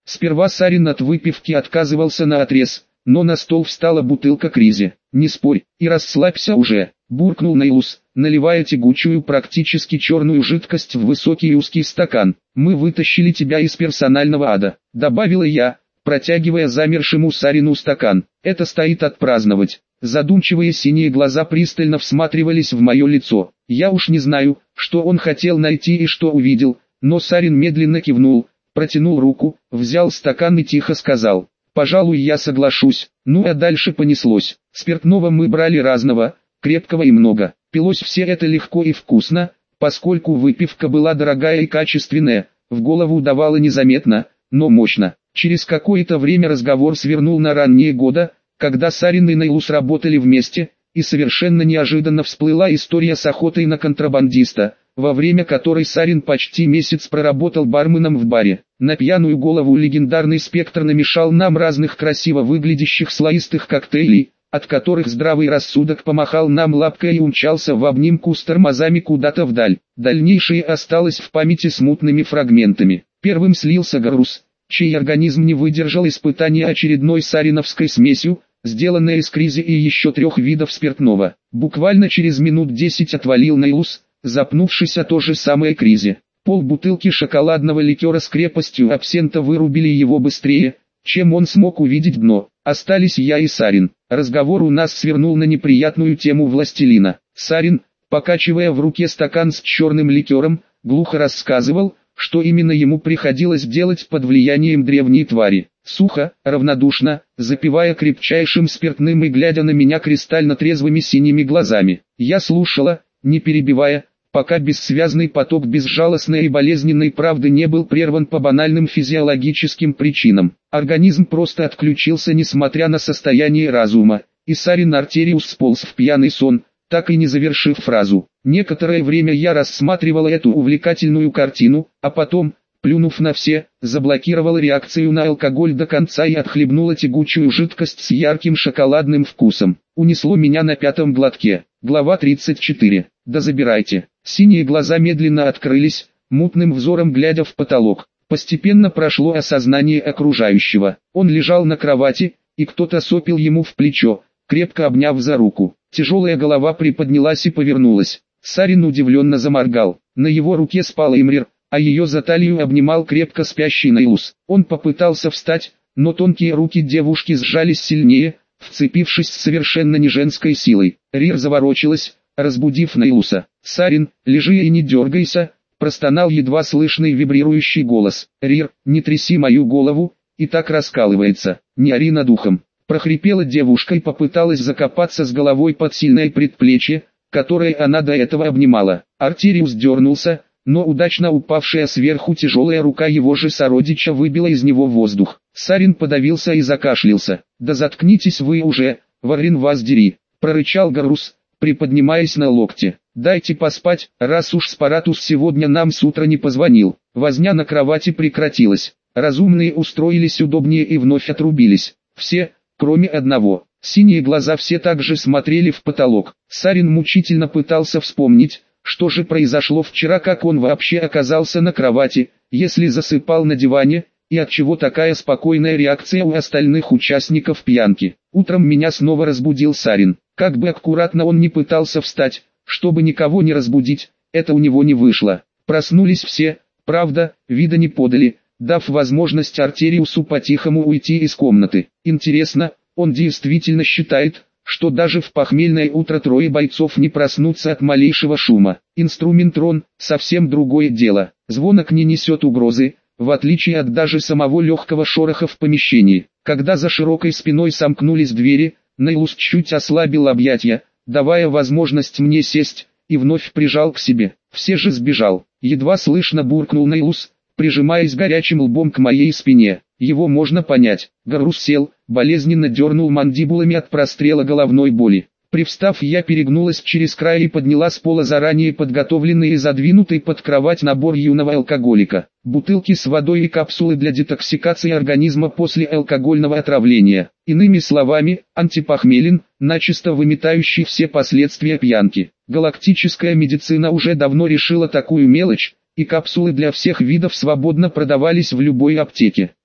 Сперва Сарин от выпивки отказывался наотрез, но на стол встала бутылка Кризи. «Не спорь и расслабься уже», — буркнул Нейлус, наливая тягучую, практически черную жидкость в высокий узкий стакан. «Мы вытащили тебя из персонального ада», — добавила я, протягивая замершему Сарину стакан. «Это стоит отпраздновать». Задумчивые синие глаза пристально всматривались в мое лицо. Я уж не знаю, что он хотел найти и что увидел, но Сарин медленно кивнул, протянул руку, взял стакан и тихо сказал: «Пожалуй, я соглашусь». Ну а дальше понеслось. Спиртного мы брали разного, крепкого и много. Пилось все это легко и вкусно, поскольку выпивка была дорогая и качественная, в голову давала незаметно, но мощно. Через какое-то время разговор свернул на ранние годы, когда Сарин и Нейлус работали вместе, и совершенно неожиданно всплыла история с охотой на контрабандиста, во время которой Сарин почти месяц проработал барменом в баре. На пьяную голову легендарный Спектр намешал нам разных красиво выглядящих слоистых коктейлей, от которых здравый рассудок помахал нам лапкой и умчался в обнимку с тормозами куда-то вдаль. Дальнейшее осталось в памяти смутными фрагментами. Первым слился Гарус, чей организм не выдержал испытания очередной сариновской смесью, сделанной из Кризи и еще 3 видов спиртного. Буквально через минут 10 отвалил Нейлус, запнувшись о то же самое Кризи. Полбутылки шоколадного ликера с крепостью абсента вырубили его быстрее, чем он смог увидеть дно. Остались я и Сарин. Разговор у нас свернул на неприятную тему властелина. Сарин, покачивая в руке стакан с черным ликером, глухо рассказывал, что именно ему приходилось делать под влиянием древней твари. Сухо, равнодушно, запивая крепчайшим спиртным и глядя на меня кристально трезвыми синими глазами. Я слушала, не перебивая, пока бессвязный поток безжалостной и болезненной правды не был прерван по банальным физиологическим причинам. Организм просто отключился несмотря на состояние разума, и Сарин Артериус сполз в пьяный сон, так и не завершив фразу. Некоторое время я рассматривала эту увлекательную картину, а потом, плюнув на все, заблокировала реакцию на алкоголь до конца и отхлебнула тягучую жидкость с ярким шоколадным вкусом. Унесло меня на 5-м глотке. Глава 34. Да забирайте. Синие глаза медленно открылись, мутным взором глядя в потолок. Постепенно прошло осознание окружающего. Он лежал на кровати, и кто-то сопел ему в плечо, крепко обняв за руку. Тяжелая голова приподнялась и повернулась. Сарин удивленно заморгал. На его руке спал Имрир, а ее за талию обнимал крепко спящий Нейлус. Он попытался встать, но тонкие руки девушки сжались сильнее, вцепившись с совершенно неженской силой. Рир заворочилась, разбудив Нейлуса. «Сарин, лежи и не дергайся», — простонал едва слышный вибрирующий голос. «Рир, не тряси мою голову, и так раскалывается, не ори над ухом». Прохрипела девушка и попыталась закопаться с головой под сильное предплечье, которое она до этого обнимала. Артериус дернулся, но удачно упавшая сверху тяжелая рука его же сородича выбила из него воздух. Сарин подавился и закашлялся. «Да заткнитесь вы уже, Варин вас дери», — прорычал Гарус, приподнимаясь на локте. «Дайте поспать, раз уж Спаратус сегодня нам с утра не позвонил». Возня на кровати прекратилась. Разумные устроились удобнее и вновь отрубились. Все, кроме одного. Синие глаза все так же смотрели в потолок. Сарин мучительно пытался вспомнить, что же произошло вчера, как он вообще оказался на кровати, если засыпал на диване, и отчего такая спокойная реакция у остальных участников пьянки. Утром меня снова разбудил Сарин. Как бы аккуратно он ни пытался встать, чтобы никого не разбудить, это у него не вышло. Проснулись все, правда, вида не подали, дав возможность Артериусу по-тихому уйти из комнаты. Интересно, он действительно считает, что даже в похмельное утро 3 бойцов не проснутся от малейшего шума. Инструментрон – совсем другое дело. Звонок не несет угрозы, в отличие от даже самого легкого шороха в помещении. Когда за широкой спиной сомкнулись двери, Нейлус чуть ослабил объятия, давая возможность мне сесть, и вновь прижал к себе. Все же сбежал. Едва слышно буркнул Нейлус, прижимаясь горячим лбом к моей спине. Его можно понять. Гарус сел, болезненно дернул мандибулами от прострела головной боли. Привстав, я перегнулась через край и подняла с пола заранее подготовленный и задвинутый под кровать набор юного алкоголика. Бутылки с водой и капсулы для детоксикации организма после алкогольного отравления. Иными словами, антипохмелин, начисто выметающий все последствия пьянки. Галактическая медицина уже давно решила такую мелочь, и капсулы для всех видов свободно продавались в любой аптеке.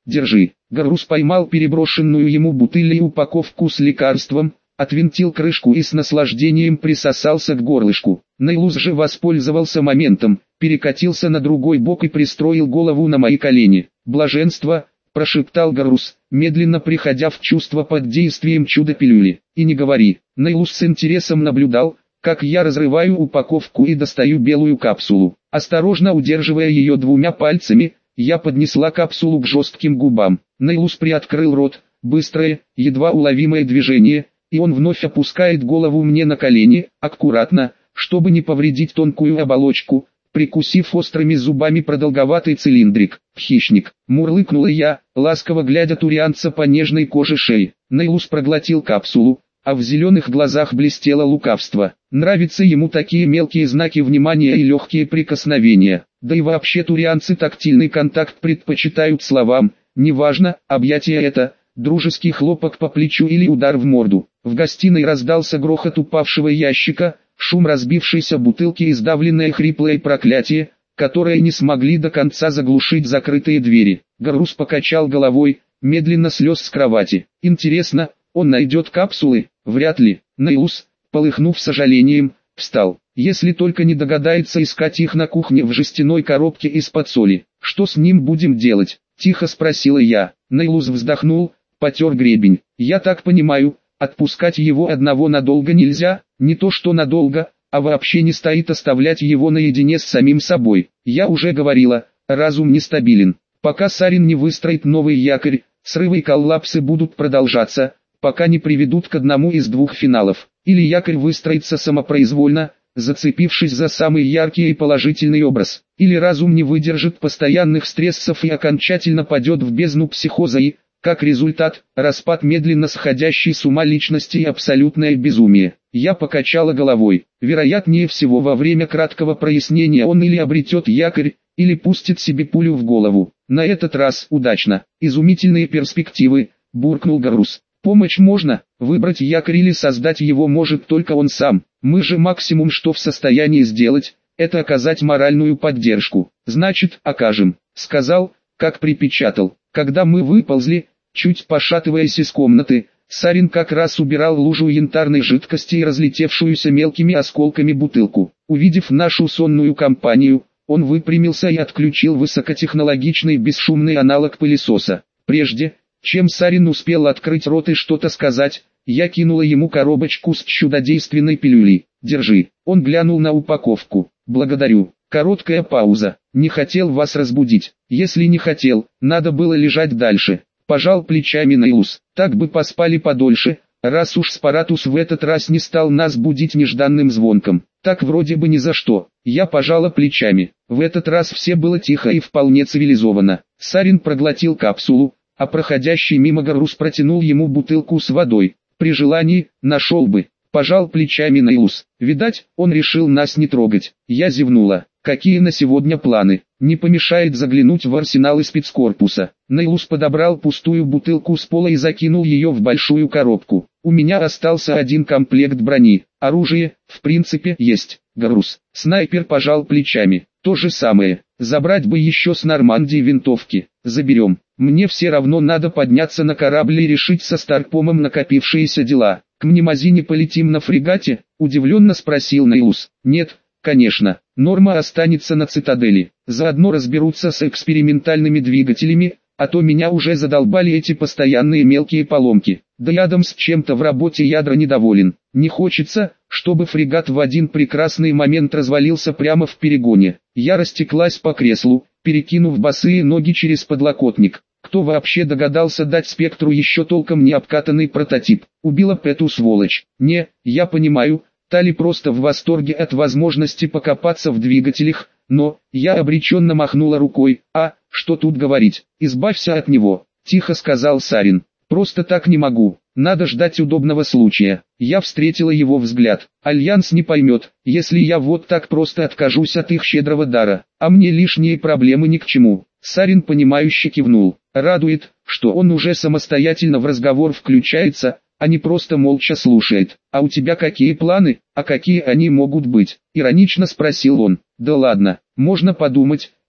держи». Гаррус поймал переброшенную ему бутыль и упаковку с лекарством, отвинтил крышку и с наслаждением присосался к горлышку. Нейлус же воспользовался моментом, перекатился на другой бок и пристроил голову на мои колени. «Блаженство», — прошептал Гаррус, медленно приходя в чувство под действием чудо-пилюли. «И не говори». Нейлус с интересом наблюдал, как я разрываю упаковку и достаю белую капсулу. Осторожно удерживая ее двумя пальцами, я поднесла капсулу к жестким губам. Нейлус приоткрыл рот, быстрое, едва уловимое движение, и он вновь опускает голову мне на колени, аккуратно, чтобы не повредить тонкую оболочку, прикусив острыми зубами продолговатый цилиндрик. «Хищник», мурлыкнула я, ласково глядя турианца по нежной коже шеи. Нейлус проглотил капсулу, а в зеленых глазах блестело лукавство. Нравятся ему такие мелкие знаки внимания и легкие прикосновения. Да и вообще турианцы тактильный контакт предпочитают словам, неважно, объятие это, дружеский хлопок по плечу или удар в морду. В гостиной раздался грохот упавшего ящика, шум разбившейся бутылки и сдавленное хриплое проклятие, которое не смогли до конца заглушить закрытые двери. Гаррус покачал головой, медленно слез с кровати. «Интересно, он найдет капсулы?» «Вряд ли». Нейлус, полыхнув сожалением, встал. «Если только не догадается искать их на кухне в жестяной коробке из-под соли. Что с ним будем делать?» — тихо спросила я. Нейлус вздохнул, потер гребень. «Я так понимаю, отпускать его одного надолго нельзя, не то что надолго, а вообще не стоит оставлять его наедине с самим собой. Я уже говорила, разум нестабилен. Пока Сарин не выстроит новый якорь, срывы и коллапсы будут продолжаться, пока не приведут к одному из двух финалов. Или якорь выстроится самопроизвольно, зацепившись за самый яркий и положительный образ. Или разум не выдержит постоянных стрессов и окончательно падет в бездну психоза и, как результат, распад медленно сходящей с ума личности и абсолютное безумие. Я покачала головой. Вероятнее всего во время краткого прояснения он или обретет якорь, или пустит себе пулю в голову. На этот раз удачно. Изумительные перспективы, буркнул Гаррус. Помочь можно, выбрать якорь или создать его может только он сам. Мы же максимум что в состоянии сделать, это оказать моральную поддержку. Значит, окажем, сказал, как припечатал. Когда мы выползли, чуть пошатываясь из комнаты, Сарин как раз убирал лужу янтарной жидкости и разлетевшуюся мелкими осколками бутылку. Увидев нашу сонную компанию, он выпрямился и отключил высокотехнологичный бесшумный аналог пылесоса. Прежде, чем Сарин успел открыть рот и что-то сказать, я кинула ему коробочку с чудодейственной пилюлей. «Держи». Он глянул на упаковку. «Благодарю». Короткая пауза. «Не хотел вас разбудить». «Если не хотел, надо было лежать дальше». Пожал плечами Нейлус. «Так бы поспали подольше, раз уж Спаратус в этот раз не стал нас будить нежданным звонком». «Так вроде бы ни за что». Я пожала плечами. В этот раз все было тихо и вполне цивилизованно. Сарин проглотил капсулу, а проходящий мимо Гаррус протянул ему бутылку с водой. «При желании, нашел бы». Пожал плечами Нейлус. Видать, он решил нас не трогать. Я зевнула. «Какие на сегодня планы?» «Не помешает заглянуть в арсенал из спецкорпуса». Нейлус подобрал пустую бутылку с пола и закинул ее в большую коробку. «У меня остался один комплект брони. Оружие, в принципе, есть». Гаррус. Снайпер пожал плечами. «То же самое. Забрать бы еще с Нормандии винтовки». «Заберем. Мне все равно надо подняться на корабль и решить со Старпомом накопившиеся дела». «К Мнемозине полетим на фрегате?» – удивленно спросил Нейлус. «Нет, конечно. Норма останется на цитадели. Заодно разберутся с экспериментальными двигателями, а то меня уже задолбали эти постоянные мелкие поломки. Да и Адамс с чем-то в работе ядра недоволен. Не хочется, чтобы фрегат в один прекрасный момент развалился прямо в перегоне». Я растеклась по креслу, перекинув босые ноги через подлокотник. Кто вообще догадался дать Спектру еще толком не обкатанный прототип? Убила эту сволочь. Не, я понимаю, Тали просто в восторге от возможности покопаться в двигателях, но, я обреченно махнула рукой. «А, что тут говорить, избавься от него», — тихо сказал Сарин. «Просто так не могу, надо ждать удобного случая». Я встретила его взгляд. «Альянс не поймет, если я вот так просто откажусь от их щедрого дара, а мне лишние проблемы ни к чему». Сарин понимающе кивнул. Радует, что он уже самостоятельно в разговор включается, а не просто молча слушает. «А у тебя какие планы, а какие они могут быть?» — иронично спросил он. «Да ладно, можно подумать,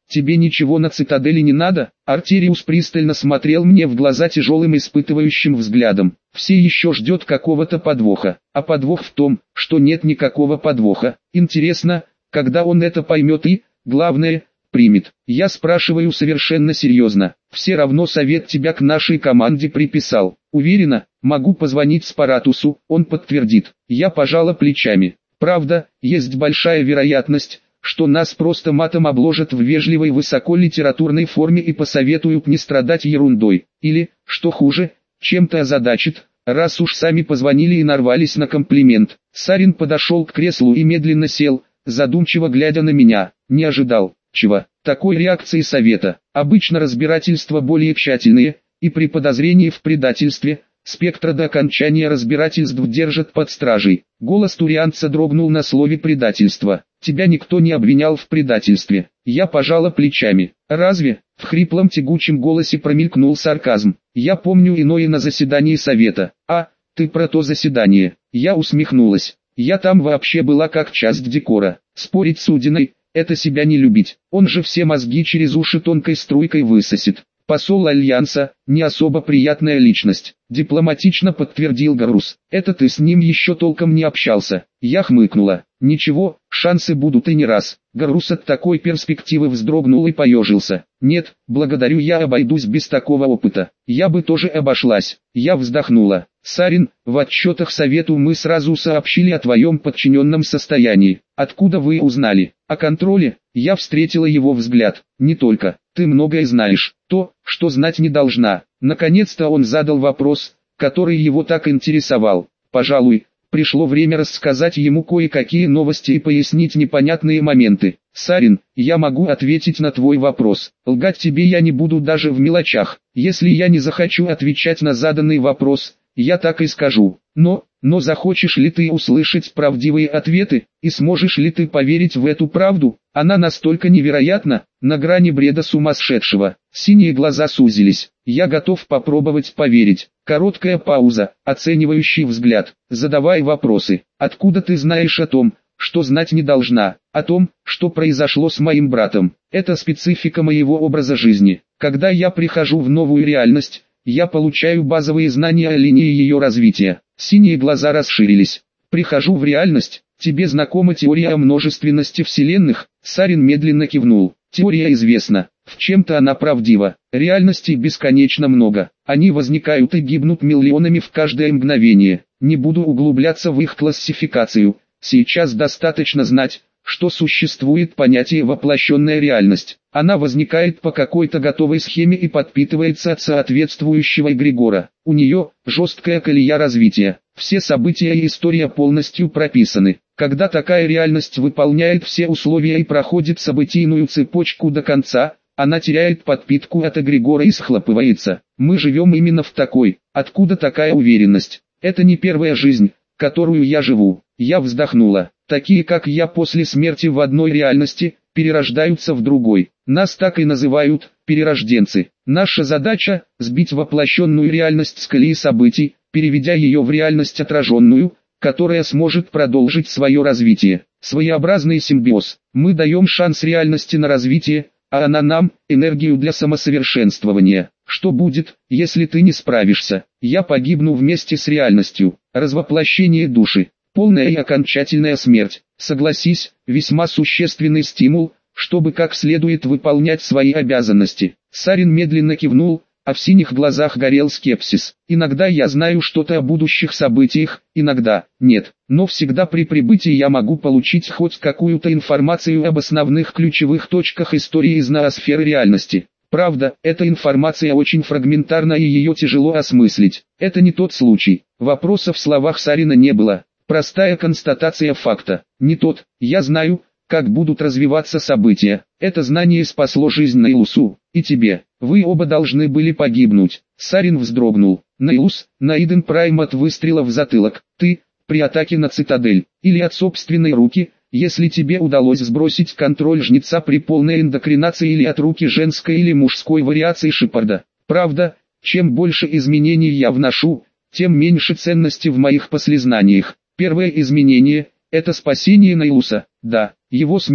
тебе ничего на цитадели не надо?» Артериус пристально смотрел мне в глаза тяжелым испытывающим взглядом. Все еще ждет какого-то подвоха. А подвох в том, что нет никакого подвоха. Интересно, когда он это поймет и, главное, примет. Я спрашиваю совершенно серьезно. Все равно совет тебя к нашей команде приписал. Уверена, могу позвонить Спаратусу, он подтвердит. Я пожала плечами. Правда, есть большая вероятность, что нас просто матом обложат в вежливой высоколитературной форме и посоветуют не страдать ерундой. Или, что хуже, чем-то озадачит, раз уж сами позвонили и нарвались на комплимент. Сарин подошел к креслу и медленно сел, задумчиво глядя на меня. Не ожидал. Чего? Такой реакции совета. Обычно разбирательства более тщательные, и при подозрении в предательстве, спектра до окончания разбирательств держат под стражей. Голос турианца дрогнул на слове «предательство». «Тебя никто не обвинял в предательстве». Я пожала плечами. «Разве?» В хриплом тягучем голосе промелькнул сарказм. «Я помню иное на заседании совета». «А, ты про то заседание». Я усмехнулась. «Я там вообще была как часть декора. Спорить с Удиной — это себя не любить. Он же все мозги через уши тонкой струйкой высосет». «Посол Альянса, не особо приятная личность», — дипломатично подтвердил Гарус. «Это ты с ним еще толком не общался». Я хмыкнула. «Ничего, шансы будут и не раз». Гарус от такой перспективы вздрогнул и поежился. «Нет, благодарю, я обойдусь без такого опыта. Я бы тоже обошлась». Я вздохнула. «Сарин, в отчетах совету мы сразу сообщили о твоем подчиненном состоянии. Откуда вы узнали? О контроле?» Я встретила его взгляд. «Не только. Ты многое знаешь. То, что знать не должна». Наконец-то он задал вопрос, который его так интересовал. Пожалуй, пришло время рассказать ему кое-какие новости и пояснить непонятные моменты. «Сарин, я могу ответить на твой вопрос. Лгать тебе я не буду даже в мелочах. Если я не захочу отвечать на заданный вопрос, я так и скажу. Но захочешь ли ты услышать правдивые ответы, и сможешь ли ты поверить в эту правду? Она настолько невероятна, на грани бреда сумасшедшего». Синие глаза сузились. «Я готов попробовать поверить». Короткая пауза, оценивающий взгляд. «Задавай вопросы. Откуда ты знаешь о том, что знать не должна? О том, что произошло с моим братом. Это специфика моего образа жизни. Когда я прихожу в новую реальность, я получаю базовые знания о линии ее развития». Синие глаза расширились. «Прихожу в реальность. Тебе знакома теория о множественности вселенных?» Сарин медленно кивнул. «Теория известна. В чем-то она правдива. Реальностей бесконечно много. Они возникают и гибнут миллионами в каждое мгновение. Не буду углубляться в их классификацию. Сейчас достаточно знать, что существует понятие «воплощенная реальность». Она возникает по какой-то готовой схеме и подпитывается от соответствующего эгрегора. У нее жесткая колея развития. Все события и история полностью прописаны. Когда такая реальность выполняет все условия и проходит событийную цепочку до конца, она теряет подпитку от эгрегора и схлопывается. Мы живем именно в такой. Откуда такая уверенность? Это не первая жизнь, которую я живу. Я вздохнула. Такие как я после смерти в одной реальности, перерождаются в другой. Нас так и называют, перерожденцы. Наша задача – сбить воплощенную реальность с колеи событий, переведя ее в реальность отраженную, которая сможет продолжить свое развитие. Своеобразный симбиоз. Мы даем шанс реальности на развитие, а она нам – энергию для самосовершенствования. Что будет, если ты не справишься? Я погибну вместе с реальностью. Развоплощение души. Полная и окончательная смерть. Согласись, весьма существенный стимул, чтобы как следует выполнять свои обязанности. Сарин медленно кивнул, а в синих глазах горел скепсис. Иногда я знаю что-то о будущих событиях, иногда нет. Но всегда при прибытии я могу получить хоть какую-то информацию об основных ключевых точках истории из ноосферы реальности. Правда, эта информация очень фрагментарна и ее тяжело осмыслить. Это не тот случай. Вопроса в словах Сарина не было. Простая констатация факта. Не тот. Я знаю, как будут развиваться события. Это знание спасло жизнь Нейлусу, и тебе. Вы оба должны были погибнуть. Сарин вздрогнул. Нейлус, Наиден Прайм от выстрела в затылок. Ты, при атаке на цитадель, или от собственной руки, если тебе удалось сбросить контроль жнеца при полной эндокринации, или от руки женской или мужской вариации Шепарда. Правда, чем больше изменений я вношу, тем меньше ценности в моих послезнаниях. Первое изменение – это спасение Нейлуса. Да, его смерть,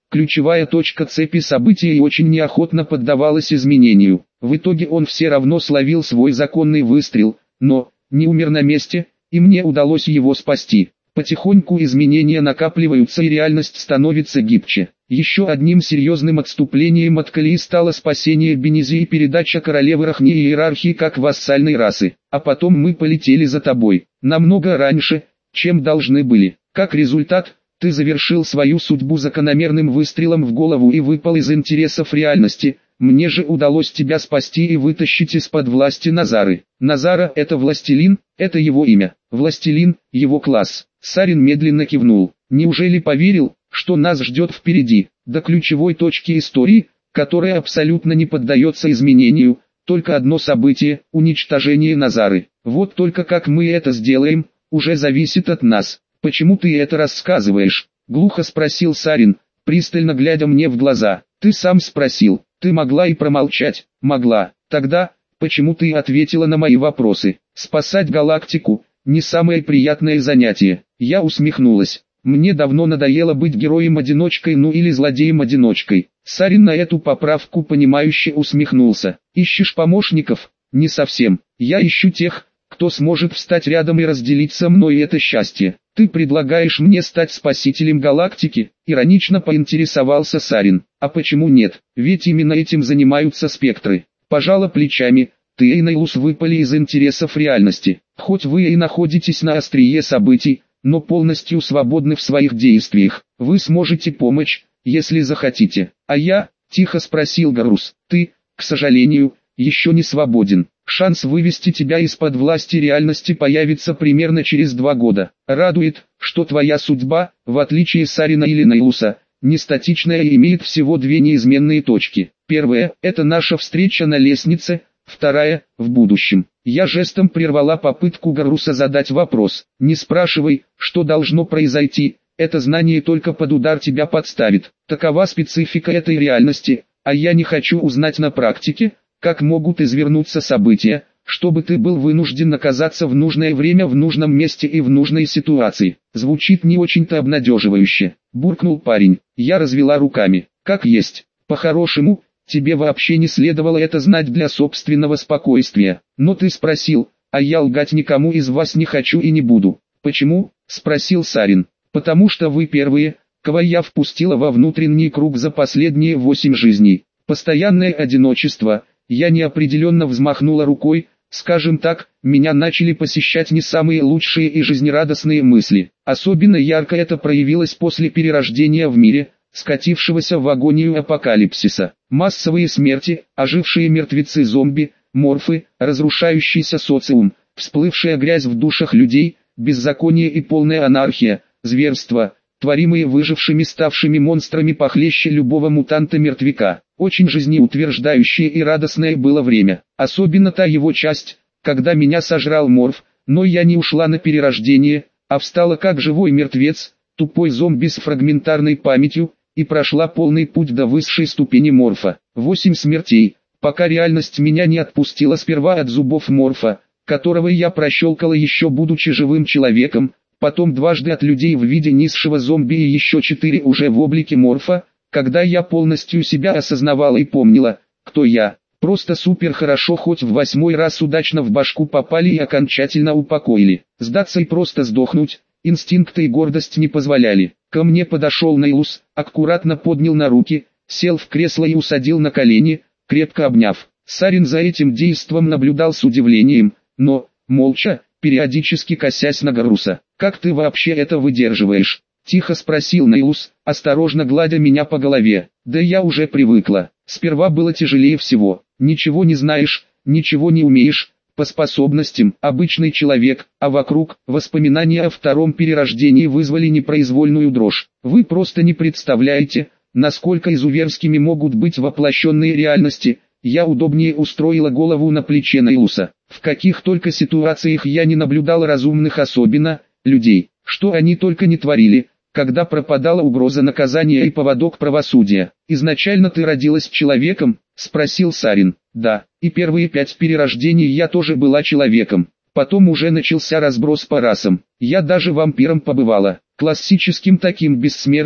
ключевая точка цепи событий и очень неохотно поддавалась изменению. В итоге он все равно словил свой законный выстрел, но не умер на месте, и мне удалось его спасти. Потихоньку изменения накапливаются и реальность становится гибче. Еще одним серьезным отступлением от колеи стало спасение Бенези и передача королевы Рахни и иерархии как вассальной расы. А потом мы полетели за тобой, намного раньше, чем должны были. Как результат, ты завершил свою судьбу закономерным выстрелом в голову и выпал из интересов реальности. Мне же удалось тебя спасти и вытащить из-под власти Назары. Назара – это властелин, это его имя. Властелин – его класс. Сарин медленно кивнул. Неужели поверил, что нас ждет впереди, до ключевой точки истории, которая абсолютно не поддается изменению, только одно событие – уничтожение Назары. Вот только как мы это сделаем, уже зависит от нас. Почему ты это рассказываешь? Глухо спросил Сарин, пристально глядя мне в глаза. Ты сам спросил, ты могла и промолчать. Могла. Тогда, почему ты ответила на мои вопросы? Спасать галактику – не самое приятное занятие. Я усмехнулась. Мне давно надоело быть героем-одиночкой, ну или злодеем-одиночкой. Сарин на эту поправку понимающе усмехнулся. Ищешь помощников? Не совсем. Я ищу тех, кто сможет встать рядом и разделить со мной это счастье. Ты предлагаешь мне стать спасителем галактики? Иронично поинтересовался Сарин. А почему нет? Ведь именно этим занимаются спектры. Пожала плечами. Ты и Нейлус выпали из интересов реальности. Хоть вы и находитесь на острие событий, но полностью свободны в своих действиях. Вы сможете помочь, если захотите. А я, тихо спросил Гарус, ты, к сожалению, еще не свободен. Шанс вывести тебя из-под власти реальности появится примерно через 2 года. Радует, что твоя судьба, в отличие Сарина или Нейлуса, не статичная и имеет всего 2 неизменные точки. Первая – это наша встреча на лестнице, вторая – в будущем. Я жестом прервала попытку Гаруса задать вопрос. Не спрашивай, что должно произойти, это знание только под удар тебя подставит. Такова специфика этой реальности, а я не хочу узнать на практике, как могут извернуться события, чтобы ты был вынужден оказаться в нужное время в нужном месте и в нужной ситуации. Звучит не очень-то обнадеживающе, буркнул парень. Я развела руками. Как есть. По-хорошему, тебе вообще не следовало это знать для собственного спокойствия. Но ты спросил, а я лгать никому из вас не хочу и не буду. Почему? Спросил Сарин. Потому что вы первые, кого я впустила во внутренний круг за последние 8 жизней. Постоянное одиночество. Я неопределенно взмахнула рукой, скажем так, меня начали посещать не самые лучшие и жизнерадостные мысли. Особенно ярко это проявилось после перерождения в мире, скатившегося в агонию апокалипсиса. Массовые смерти, ожившие мертвецы-зомби, морфы, разрушающийся социум, всплывшая грязь в душах людей, беззаконие и полная анархия, зверства, творимые выжившими ставшими монстрами похлеще любого мутанта-мертвяка. Очень жизнеутверждающее и радостное было время, особенно та его часть, когда меня сожрал морф, но я не ушла на перерождение, а встала как живой мертвец, тупой зомби с фрагментарной памятью, и прошла полный путь до высшей ступени морфа. 8 смертей, пока реальность меня не отпустила сперва от зубов морфа, которого я прощелкала еще будучи живым человеком, потом дважды от людей в виде низшего зомби и еще 4 уже в облике морфа, когда я полностью себя осознавала и помнила, кто я. Просто супер хорошо, хоть в 8-й раз удачно в башку попали и окончательно упокоили. Сдаться и просто сдохнуть, инстинкты и гордость не позволяли. Ко мне подошел Нейлус, аккуратно поднял на руки, сел в кресло и усадил на колени, крепко обняв. Сарин за этим действом наблюдал с удивлением, но, молча, периодически косясь на Гаруса. «Как ты вообще это выдерживаешь?» — тихо спросил Нейлус, осторожно гладя меня по голове. «Да я уже привыкла. Сперва было тяжелее всего. Ничего не знаешь, ничего не умеешь, по способностям обычный человек, а вокруг воспоминания о втором перерождении вызвали непроизвольную дрожь. Вы просто не представляете, насколько изуверскими могут быть воплощенные реальности». Я удобнее устроила голову на плече Нейлуса. В каких только ситуациях я не наблюдал разумных, особенно людей. Что они только не творили, когда пропадала угроза наказания и поводок правосудия. «Изначально ты родилась человеком?» — спросил Сарин. «Да, и первые 5 перерождений я тоже была человеком. Потом уже начался разброс по расам. Я даже вампиром побывала, классическим таким бессмертным,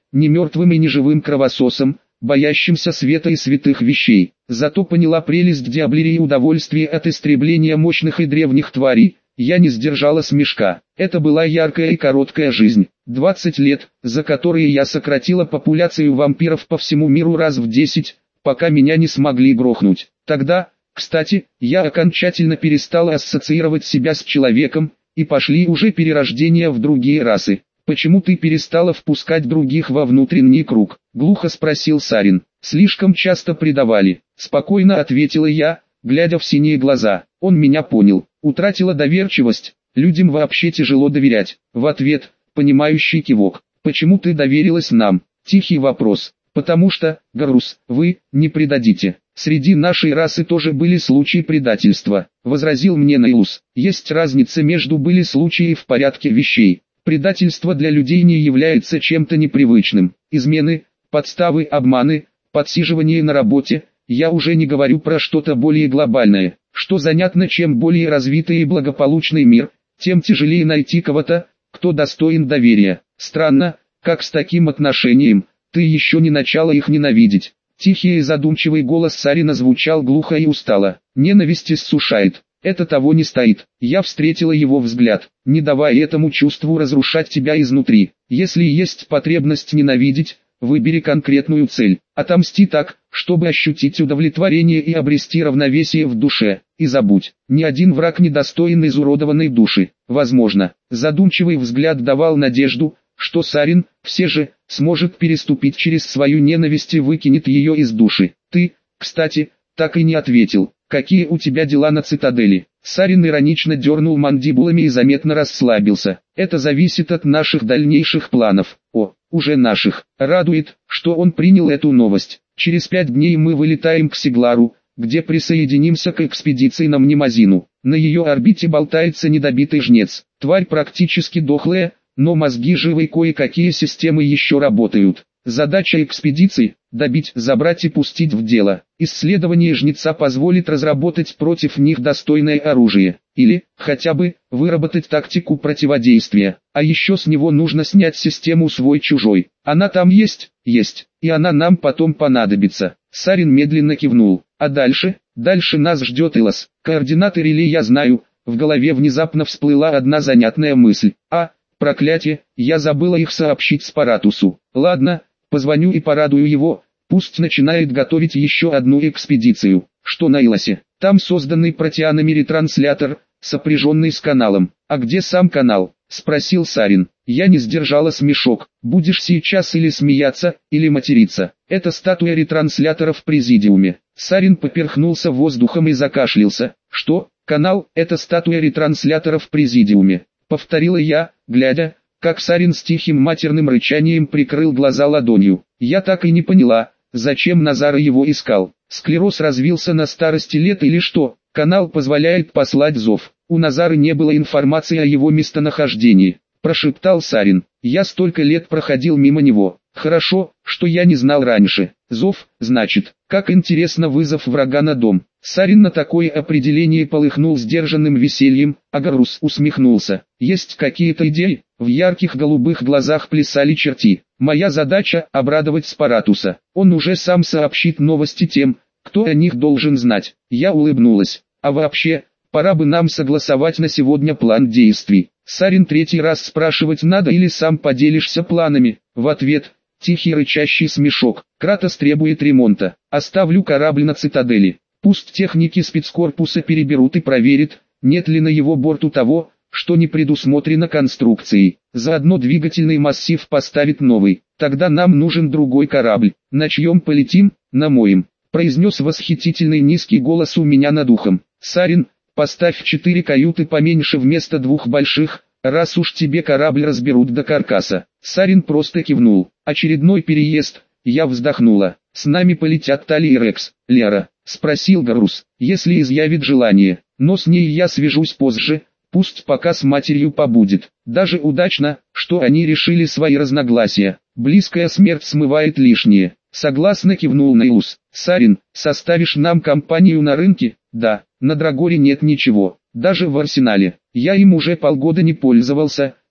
не мертвым и не живым кровососом, боящимся света и святых вещей. Зато поняла прелесть диаблерии и удовольствие от истребления мощных и древних тварей. Я не сдержала смешка. Это была яркая и короткая жизнь. 20 лет, за которые я сократила популяцию вампиров по всему миру раз в 10, пока меня не смогли грохнуть. Тогда, кстати, я окончательно перестала ассоциировать себя с человеком, и пошли уже перерождения в другие расы. «Почему ты перестала впускать других во внутренний круг?» — глухо спросил Сарин. «Слишком часто предавали», — спокойно ответила я, глядя в синие глаза. Он меня понял. Утратила доверчивость, людям вообще тяжело доверять. В ответ, понимающий кивок. «Почему ты доверилась нам?» Тихий вопрос. «Потому что, Гарус, вы не предадите. Среди нашей расы тоже были случаи предательства», — возразил мне Нейлус. «Есть разница между были случаи в порядке вещей. Предательство для людей не является чем-то непривычным. Измены, подставы, обманы, подсиживание на работе, я уже не говорю про что-то более глобальное. Что занятно, чем более развитый и благополучный мир, тем тяжелее найти кого-то, кто достоин доверия. Странно, как с таким отношением, ты еще не начала их ненавидеть». Тихий и задумчивый голос Сарина звучал глухо и устало. «Ненависть иссушает. Это того не стоит». Я встретила его взгляд. «Не давай этому чувству разрушать тебя изнутри. Если есть потребность ненавидеть, выбери конкретную цель. Отомсти так, чтобы ощутить удовлетворение и обрести равновесие в душе. И забудь, ни один враг не достоин изуродованной души». Возможно, задумчивый взгляд давал надежду, что Сарин, все же, сможет переступить через свою ненависть и выкинет ее из души. «Ты, кстати, так и не ответил. Какие у тебя дела на цитадели?» Сарин иронично дернул мандибулами и заметно расслабился. «Это зависит от наших дальнейших планов». «О, уже наших». Радует, что он принял эту новость. «Через 5 дней мы вылетаем к Сиглару, где присоединимся к экспедиции на Мнемозину. На ее орбите болтается недобитый жнец. Тварь практически дохлая, но мозги живы и кое-какие системы еще работают. Задача экспедиции – добить, забрать и пустить в дело. Исследование жнеца позволит разработать против них достойное оружие. Или, хотя бы, выработать тактику противодействия. А еще с него нужно снять систему свой-чужой. Она там есть? Есть. И она нам потом понадобится». Сарин медленно кивнул. «А дальше? Дальше нас ждет Илос. Координаты реле я знаю». В голове внезапно всплыла одна занятная мысль. Проклятие, я забыла их сообщить Спаратусу. Ладно, позвоню и порадую его, пусть начинает готовить еще одну экспедицию. Что на Илосе? Там созданный протеанами ретранслятор, сопряженный с каналом. «А где сам канал?» — спросил Сарин. Я не сдержала смешок. «Будешь сейчас или смеяться, или материться. Это статуя ретранслятора в Президиуме». Сарин поперхнулся воздухом и закашлялся. «Что? Канал — это статуя ретранслятора в Президиуме?» — повторила я, глядя, как Сарин с тихим матерным рычанием прикрыл глаза ладонью. Я так и не поняла, зачем Назар его искал. Склероз развился на старости лет или что? Канал позволяет послать зов. У Назара не было информации о его местонахождении, прошептал Сарин. Я столько лет проходил мимо него. Хорошо, что я не знал раньше. Зов, значит, как интересно, вызов врага на дом. Сарин на такое определение полыхнул сдержанным весельем, а Гарус усмехнулся. Есть какие-то идеи? В ярких голубых глазах плясали черти. Моя задача — обрадовать Спаратуса. Он уже сам сообщит новости тем, кто о них должен знать. Я улыбнулась. А вообще, пора бы нам согласовать на сегодня план действий. Сарин третий раз спрашивать надо или сам поделишься планами? В ответ — тихий рычащий смешок. Кратос требует ремонта. Оставлю корабль на цитадели. Пусть техники спецкорпуса переберут и проверят, нет ли на его борту того, что не предусмотрено конструкцией. Заодно двигательный массив поставит новый. Тогда нам нужен другой корабль. На чьем полетим? На моем. Произнес восхитительный низкий голос у меня над ухом. Сарин, поставь 4 каюты поменьше вместо 2 больших, раз уж тебе корабль разберут до каркаса. Сарин просто кивнул. Очередной переезд. Я вздохнула. С нами полетят Тали и Рекс. Лера, спросил Гарус, если изъявит желание. Но с ней я свяжусь позже. Пусть пока с матерью побудет. Даже удачно, что они решили свои разногласия. Близкая смерть смывает лишнее. Согласно кивнул Нейлус. Сарин, составишь нам компанию на рынке? Да, на Драгоре нет ничего. Даже в арсенале. Я им уже полгода не пользовался,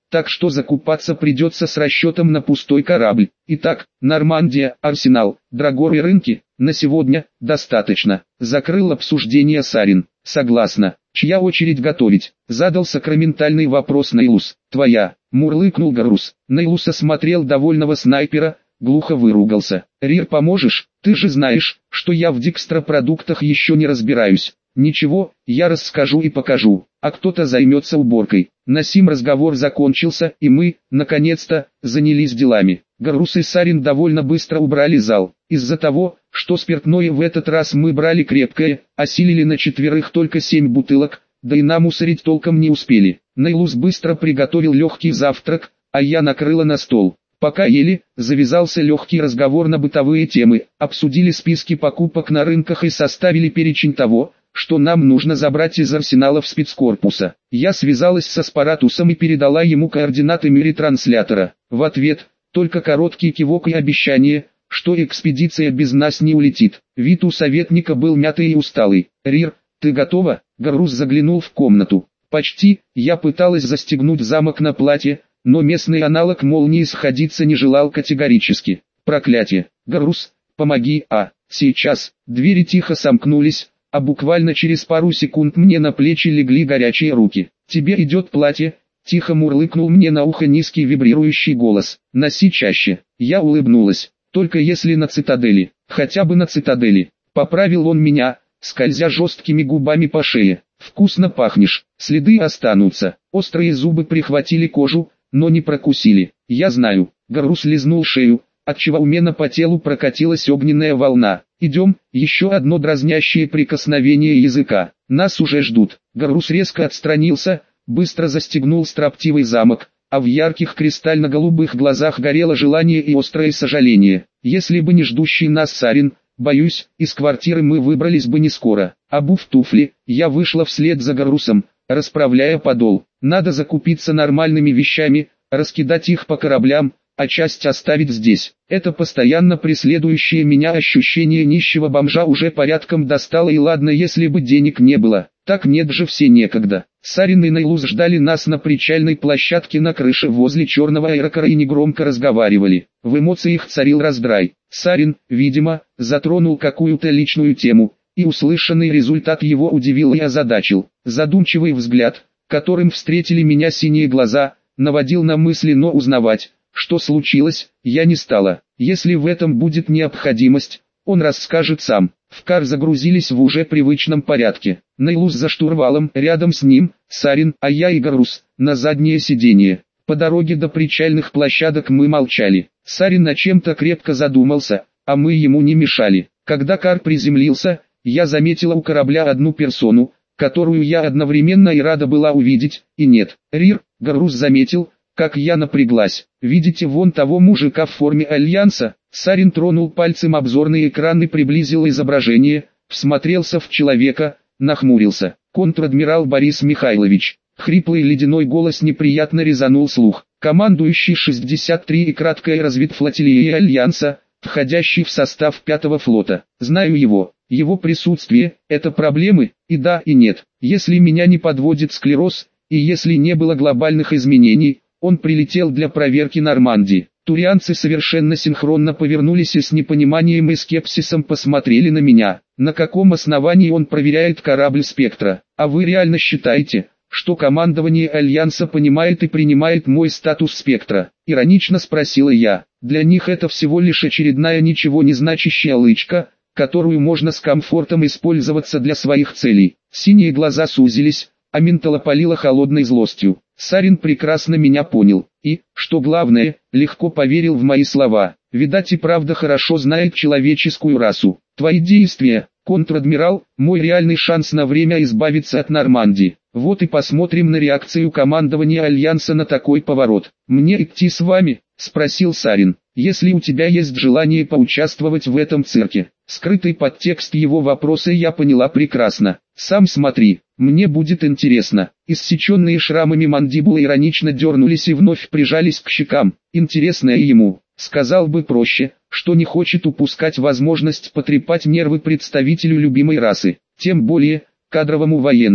так что закупаться придется с расчетом на пустой корабль. Итак, Нормандия, Арсенал, Драгор и рынки, на сегодня достаточно. Закрыл обсуждение Сарин. Согласна. Чья очередь готовить? Задал сакраментальный вопрос Нейлус. Твоя. Мурлыкнул Гарус. Нейлус осмотрел довольного снайпера, глухо выругался. Рир, поможешь? Ты же знаешь, что я в дикстропродуктах еще не разбираюсь. Ничего, я расскажу и покажу, а кто-то займется уборкой. На сим разговор закончился, и мы, наконец-то, занялись делами. Гарус и Сарин довольно быстро убрали зал. Из-за того, что спиртное в этот раз мы брали крепкое, осилили на 4 только 7 бутылок, да и намусорить толком не успели. Нейлус быстро приготовил легкий завтрак, а я накрыла на стол. Пока ели, завязался легкий разговор на бытовые темы, обсудили списки покупок на рынках и составили перечень того, что нам нужно забрать из арсеналов спецкорпуса. Я связалась со Спаратусом и передала ему координаты ретранслятора. В ответ, только короткий кивок и обещание, что экспедиция без нас не улетит. Вид у советника был мятый и усталый. «Рир, ты готова?» Гарус заглянул в комнату. «Почти». Я пыталась застегнуть замок на платье, но местный аналог молнии сходиться не желал категорически. «Проклятие! Гарус, помоги!» Сейчас. Двери тихо сомкнулись, а буквально через пару секунд мне на плечи легли горячие руки. «Тебе идет платье», — тихо мурлыкнул мне на ухо низкий вибрирующий голос. «Носи чаще». Я улыбнулась. «Только если на цитадели, хотя бы на цитадели». Поправил он меня, скользя жесткими губами по шее. «Вкусно пахнешь, следы останутся». Острые зубы прихватили кожу, но не прокусили. «Я знаю». Гарус лизнул шею, отчего у меня по телу прокатилась огненная волна. «Идем», еще одно дразнящее прикосновение языка. «Нас уже ждут». Гарус резко отстранился, быстро застегнул строптивый замок, а в ярких кристально-голубых глазах горело желание и острое сожаление. Если бы не ждущий нас Сарин, боюсь, из квартиры мы выбрались бы не скоро. Обув туфли, я вышла вслед за Гарусом, расправляя подол. Надо закупиться нормальными вещами, раскидать их по кораблям, а часть оставить здесь. Это постоянно преследующее меня ощущение нищего бомжа уже порядком достало, и ладно, если бы денег не было. Так нет же, все некогда. Сарин и Нейлус ждали нас на причальной площадке на крыше возле черного аэрокара и негромко разговаривали. В эмоциях царил раздрай. Сарин, видимо, затронул какую-то личную тему, и услышанный результат его удивил и озадачил. Задумчивый взгляд, которым встретили меня синие глаза, наводил на мысли, но узнавать, что случилось, я не стала. Если в этом будет необходимость, он расскажет сам. В кар загрузились в уже привычном порядке. Нейлус за штурвалом, рядом с ним, Сарин, а я и Гарус, на заднее сиденье. По дороге до причальных площадок мы молчали. Сарин о чем-то крепко задумался, а мы ему не мешали. Когда кар приземлился, я заметила у корабля одну персону, которую я одновременно и рада была увидеть, и нет. Рир, Гарус заметил, как я напряглась. «Видите вон того мужика в форме Альянса?» Сарин тронул пальцем обзорный экран и приблизил изображение, всмотрелся в человека, нахмурился. «Контр-адмирал Борис Михайлович». Хриплый ледяной голос неприятно резанул слух. «Командующий 63 и краткой разведфлотилией Альянса, входящий в состав 5-го флота. Знаю его. Его присутствие – это проблемы, и да, и нет. Если меня не подводит склероз, и если не было глобальных изменений, он прилетел для проверки Нормандии». Турианцы совершенно синхронно повернулись и с непониманием и скепсисом посмотрели на меня. На каком основании он проверяет корабль «Спектра»? А вы реально считаете, что командование Альянса понимает и принимает мой статус «Спектра»? Иронично спросила я. Для них это всего лишь очередная ничего не значащая лычка, которую можно с комфортом использоваться для своих целей. Синие глаза сузились, а ментал опалило холодной злостью. Сарин прекрасно меня понял, и, что главное, легко поверил в мои слова. Видать и правда хорошо знает человеческую расу. Твои действия, контр-адмирал, мой реальный шанс на время избавиться от Нормандии. Вот и посмотрим на реакцию командования Альянса на такой поворот. «Мне идти с вами?» – спросил Сарин. «Если у тебя есть желание поучаствовать в этом цирке». Скрытый подтекст его вопроса я поняла прекрасно. «Сам смотри, мне будет интересно». Иссеченные шрамами мандибулы иронично дернулись и вновь прижались к щекам. «Интересно и ему». Сказал бы проще, что не хочет упускать возможность потрепать нервы представителю любимой расы. Тем более, кадровому военному.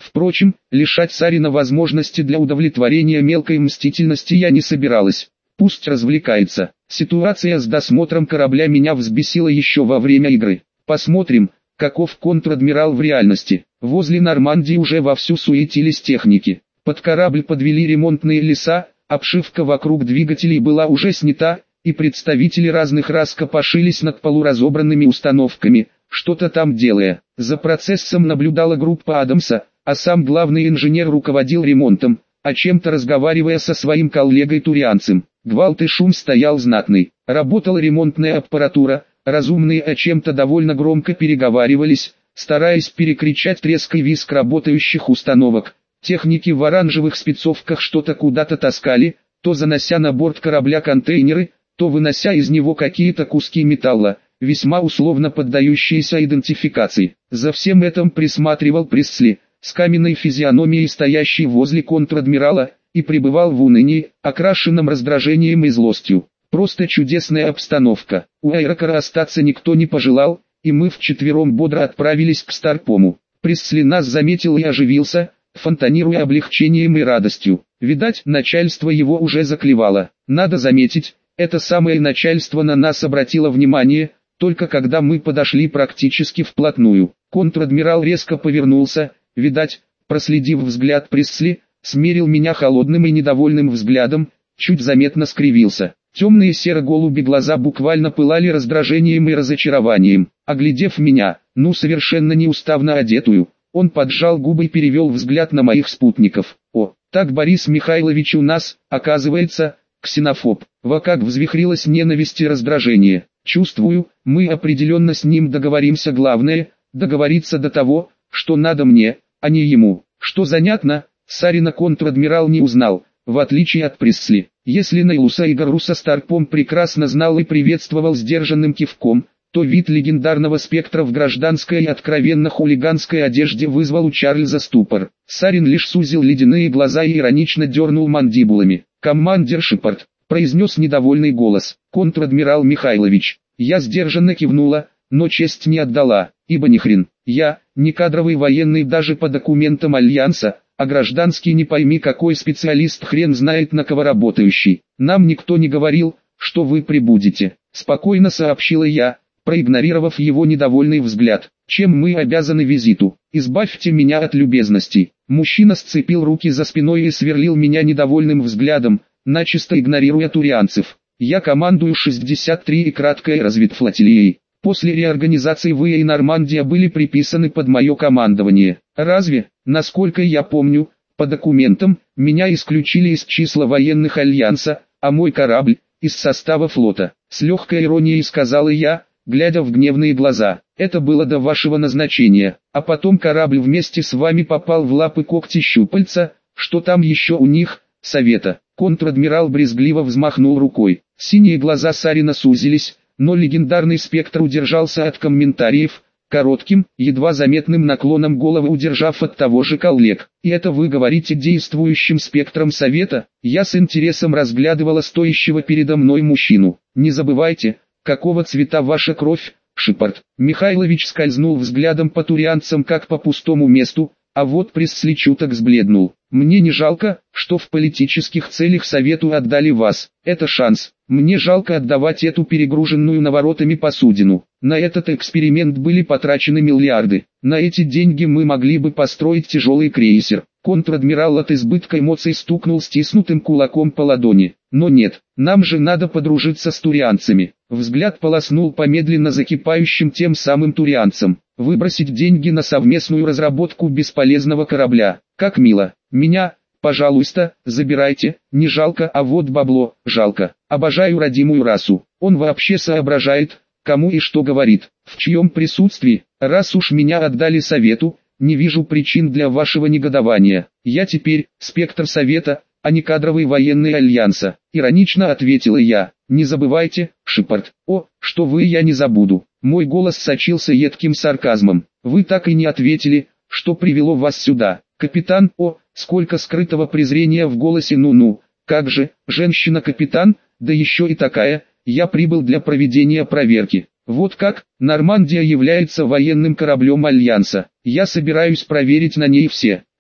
Впрочем, лишать Сарина возможности для удовлетворения мелкой мстительности я не собиралась. Пусть развлекается. Ситуация с досмотром корабля меня взбесила еще во время игры. Посмотрим, каков контр-адмирал в реальности. Возле Нормандии уже вовсю суетились техники. Под корабль подвели ремонтные леса, обшивка вокруг двигателей была уже снята, и представители разных рас копошились над полуразобранными установками, что-то там делая. За процессом наблюдала группа Адамса, а сам главный инженер руководил ремонтом, о чем-то разговаривая со своим коллегой-турианцем. Гвалт и шум стоял знатный. Работала ремонтная аппаратура, разумные о чем-то довольно громко переговаривались, стараясь перекричать треск и визг работающих установок. Техники в оранжевых спецовках что-то куда-то таскали, то занося на борт корабля контейнеры, то вынося из него какие-то куски металла, весьма условно поддающиеся идентификации. За всем этим присматривал Пресли, с каменной физиономией стоящий возле контр-адмирала, и пребывал в унынии, окрашенном раздражением и злостью. Просто чудесная обстановка. У аэрокара остаться никто не пожелал, и мы вчетвером бодро отправились к Старпому. Пресли нас заметил и оживился, фонтанируя облегчением и радостью. Видать, начальство его уже заклевало. Надо заметить, это самое начальство на нас обратило внимание, только когда мы подошли практически вплотную. Контр-адмирал резко повернулся, видать, проследив взгляд Пресли, смерил меня холодным и недовольным взглядом, чуть заметно скривился. Темные серо-голуби глаза буквально пылали раздражением и разочарованием. Оглядев меня, совершенно неуставно одетую, он поджал губы и перевел взгляд на моих спутников. О, так Борис Михайлович у нас, оказывается, ксенофоб. Во как взвихрилась ненависть и раздражение. Чувствую, мы определенно с ним договоримся. Главное, договориться до того, что надо мне, а не ему. Что занятно, Сарина контр-адмирал не узнал, в отличие от Пресли. Если Нейлуса и Гарруса Старпом прекрасно знал и приветствовал сдержанным кивком, то вид легендарного спектра в гражданской и откровенно хулиганской одежде вызвал у Чарльза ступор. Сарин лишь сузил ледяные глаза и иронично дернул мандибулами. «Командир Шепард», — произнес недовольный голос. «Контр-адмирал Михайлович». Я сдержанно кивнула, но честь не отдала, ибо ни хрен. Я, не кадровый военный даже по документам Альянса, а гражданский не пойми какой специалист хрен знает на кого работающий. Нам никто не говорил, что вы прибудете. Спокойно сообщила я, проигнорировав его недовольный взгляд. Чем мы обязаны визиту? Избавьте меня от любезностей. Мужчина сцепил руки за спиной и сверлил меня недовольным взглядом, начисто игнорируя турианцев. Я командую 63-й краткой разведфлотилией. После реорганизации вы и Нормандия были приписаны под мое командование. Разве, насколько я помню, по документам, меня исключили из числа военных Альянса, а мой корабль – из состава флота. С легкой иронией сказала я, глядя в гневные глаза. Это было до вашего назначения, а потом корабль вместе с вами попал в лапы когти-щупальца, что там еще у них, совета. Контр-адмирал брезгливо взмахнул рукой. Синие глаза Сарина сузились, но легендарный спектр удержался от комментариев, коротким, едва заметным наклоном головы удержав от того же коллег. И это вы говорите действующим спектром совета? Я с интересом разглядывала стоящего передо мной мужчину. Не забывайте, какого цвета ваша кровь, Шепард. Михайлович скользнул взглядом по турианцам как по пустому месту, а вот Пресли чуток сбледнул. Мне не жалко, что в политических целях совету отдали вас. Это шанс. Мне жалко отдавать эту перегруженную наворотами посудину. На этот эксперимент были потрачены миллиарды. На эти деньги мы могли бы построить тяжелый крейсер. Контр-адмирал от избытка эмоций стукнул стиснутым кулаком по ладони. Но нет, нам же надо подружиться с турианцами. Взгляд полоснул по медленно закипающим тем самым турианцам. Выбросить деньги на совместную разработку бесполезного корабля. Как мило. Меня, пожалуйста, забирайте. Не жалко, а вот бабло, жалко. Обожаю родимую расу. Он вообще соображает, кому и что говорит. В чьем присутствии, раз уж меня отдали совету, не вижу причин для вашего негодования. Я теперь спектр совета, а не кадровый военный Альянса. Иронично ответила я. Не забывайте, Шепард. О, что вы, я не забуду. Мой голос сочился едким сарказмом. Вы так и не ответили, что привело вас сюда. Капитан, о, сколько скрытого презрения в голосе. Ну-ну, как же, женщина-капитан, да еще и такая. Я прибыл для проведения проверки. Вот как, Нормандия является военным кораблем Альянса. Я собираюсь проверить на ней все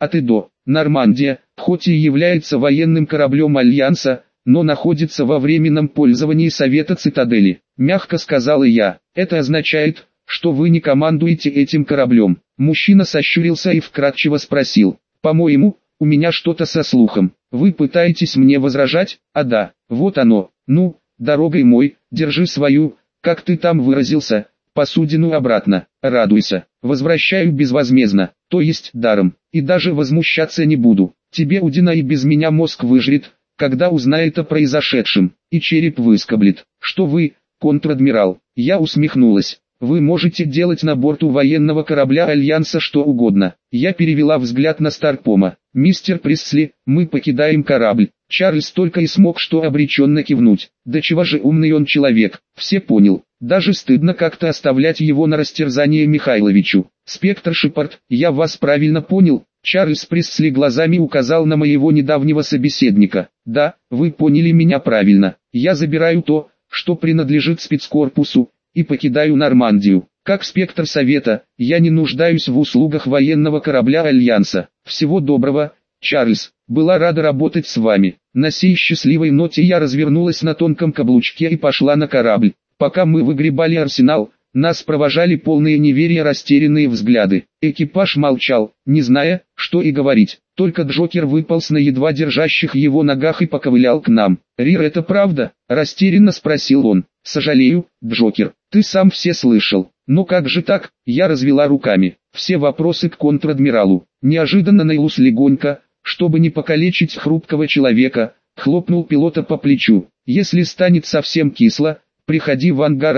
от и до. Нормандия, хоть и является военным кораблем Альянса, но находится во временном пользовании Совета Цитадели. Мягко сказала я, это означает, что вы не командуете этим кораблем. Мужчина сощурился и вкратчиво спросил, по-моему, у меня что-то со слухом. Вы пытаетесь мне возражать? А да, вот оно. Ну, дорогой мой, держи свою, как ты там выразился, посудину обратно. Радуйся, возвращаю безвозмездно, то есть даром, и даже возмущаться не буду. Тебе Удина и без меня мозг выжрет, когда узнает о произошедшем, и череп выскоблит. Что вы, контр-адмирал? Я усмехнулась. Вы можете делать на борту военного корабля Альянса что угодно. Я перевела взгляд на Старпома. Мистер Присли, мы покидаем корабль. Чарльз только и смог что обреченно кивнуть. Да чего же умный он человек, все понял. Даже стыдно как-то оставлять его на растерзание Михайловичу. Спектр Шепард, я вас правильно понял? Чарльз Присли глазами указал на моего недавнего собеседника. Да, вы поняли меня правильно. Я забираю то, что принадлежит спецкорпусу, и покидаю Нормандию. Как спектр Совета, я не нуждаюсь в услугах военного корабля Альянса. Всего доброго, Чарльз, была рада работать с вами. На сей счастливой ноте я развернулась на тонком каблучке и пошла на корабль. Пока мы выгребали арсенал, нас провожали полные неверия растерянные взгляды. Экипаж молчал, не зная, что и говорить. Только Джокер выполз на едва держащих его ногах и поковылял к нам. «Рир, это правда?» – растерянно спросил он. «Сожалею, Джокер, ты сам все слышал. Но как же так?» Я развела руками. Все вопросы к контр-адмиралу. Неожиданно Нейлус легонько, чтобы не покалечить хрупкого человека, хлопнул пилота по плечу. «Если станет совсем кисло, приходи в ангар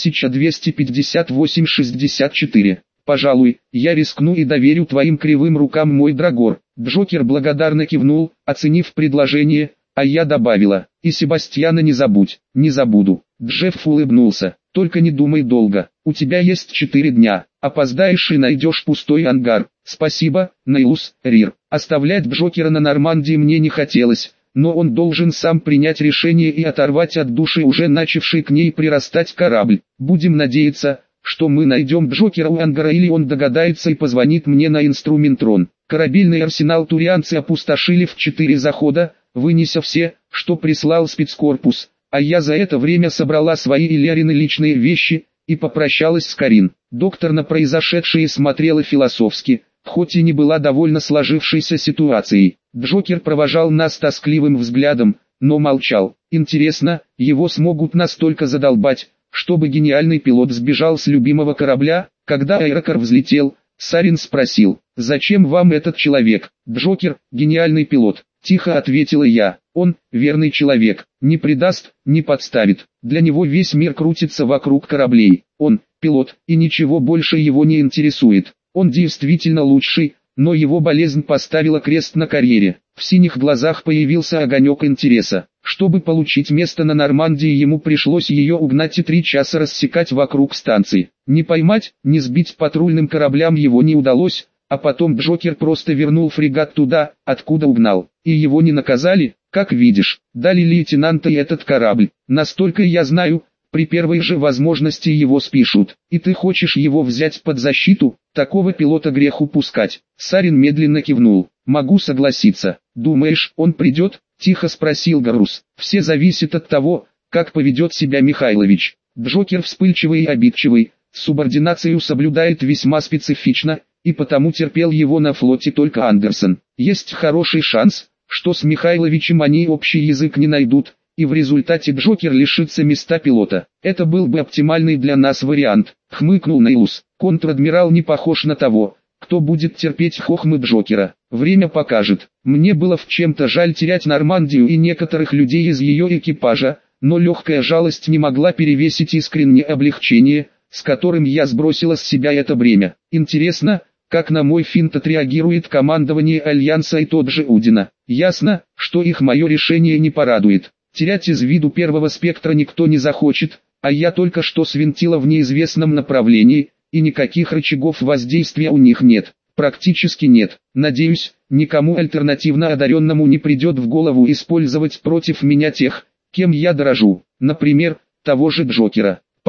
1258-64. Пожалуй, я рискну и доверю твоим кривым рукам мой Драгор». Джокер благодарно кивнул, оценив предложение, а я добавила, и Себастьяна не забудь. «Не забуду». Джефф улыбнулся. «Только не думай долго, у тебя есть 4 дня, опоздаешь и найдешь пустой ангар». «Спасибо, Нейлус, Рир». Оставлять Джокера на Нормандии мне не хотелось, но он должен сам принять решение и оторвать от души уже начавший к ней прирастать корабль. Будем надеяться, что мы найдем Джокера у ангара, или он догадается и позвонит мне на инструментрон. Корабельный арсенал турианцы опустошили в 4 захода, вынеся все, что прислал спецкорпус, а я за это время собрала свои и Лерины личные вещи и попрощалась с Карин. Доктор на произошедшее смотрела философски, хоть и не была довольна сложившейся ситуацией. Джокер провожал нас тоскливым взглядом, но молчал. Интересно, его смогут настолько задолбать, чтобы гениальный пилот сбежал с любимого корабля? Когда аэрокар взлетел, Сарин спросил, «Зачем вам этот человек?» «Джокер, гениальный пилот», — тихо ответила я. «Он, верный человек, не предаст, не подставит. Для него весь мир крутится вокруг кораблей. Он, пилот, и ничего больше его не интересует. Он действительно лучший, но его болезнь поставила крест на карьере». В синих глазах появился огонек интереса. Чтобы получить место на Нормандии, ему пришлось ее угнать и 3 часа рассекать вокруг станции. Не поймать, не сбить патрульным кораблям его не удалось, а потом Джокер просто вернул фрегат туда, откуда угнал. И его не наказали? Как видишь, дали лейтенанта и этот корабль. Настолько я знаю, при первой же возможности его спишут. И ты хочешь его взять под защиту? Такого пилота грех упускать. Сарин медленно кивнул. Могу согласиться. Думаешь, он придет? Тихо спросил Гарус. Все зависит от того, как поведет себя Михайлович. Джокер вспыльчивый и обидчивый, субординацию соблюдает весьма специфично, и потому терпел его на флоте только Андерсон. Есть хороший шанс, что с Михайловичем они общий язык не найдут, и в результате Джокер лишится места пилота. Это был бы оптимальный для нас вариант, хмыкнул Нейлус. Контр-адмирал не похож на того, кто будет терпеть хохмы Джокера. Время покажет. Мне было в чем-то жаль терять Нормандию и некоторых людей из ее экипажа, но легкая жалость не могла перевесить искреннее облегчение, с которым я сбросила с себя это бремя. Интересно, как на мой финт отреагирует командование Альянса и тот же Удина. Ясно, что их мое решение не порадует. Терять из виду первого спектра никто не захочет, а я только что свинтила в неизвестном направлении, и никаких рычагов воздействия у них нет. Практически нет. Надеюсь, никому альтернативно одаренному не придет в голову использовать против меня тех, кем я дорожу. Например, того же Джокера.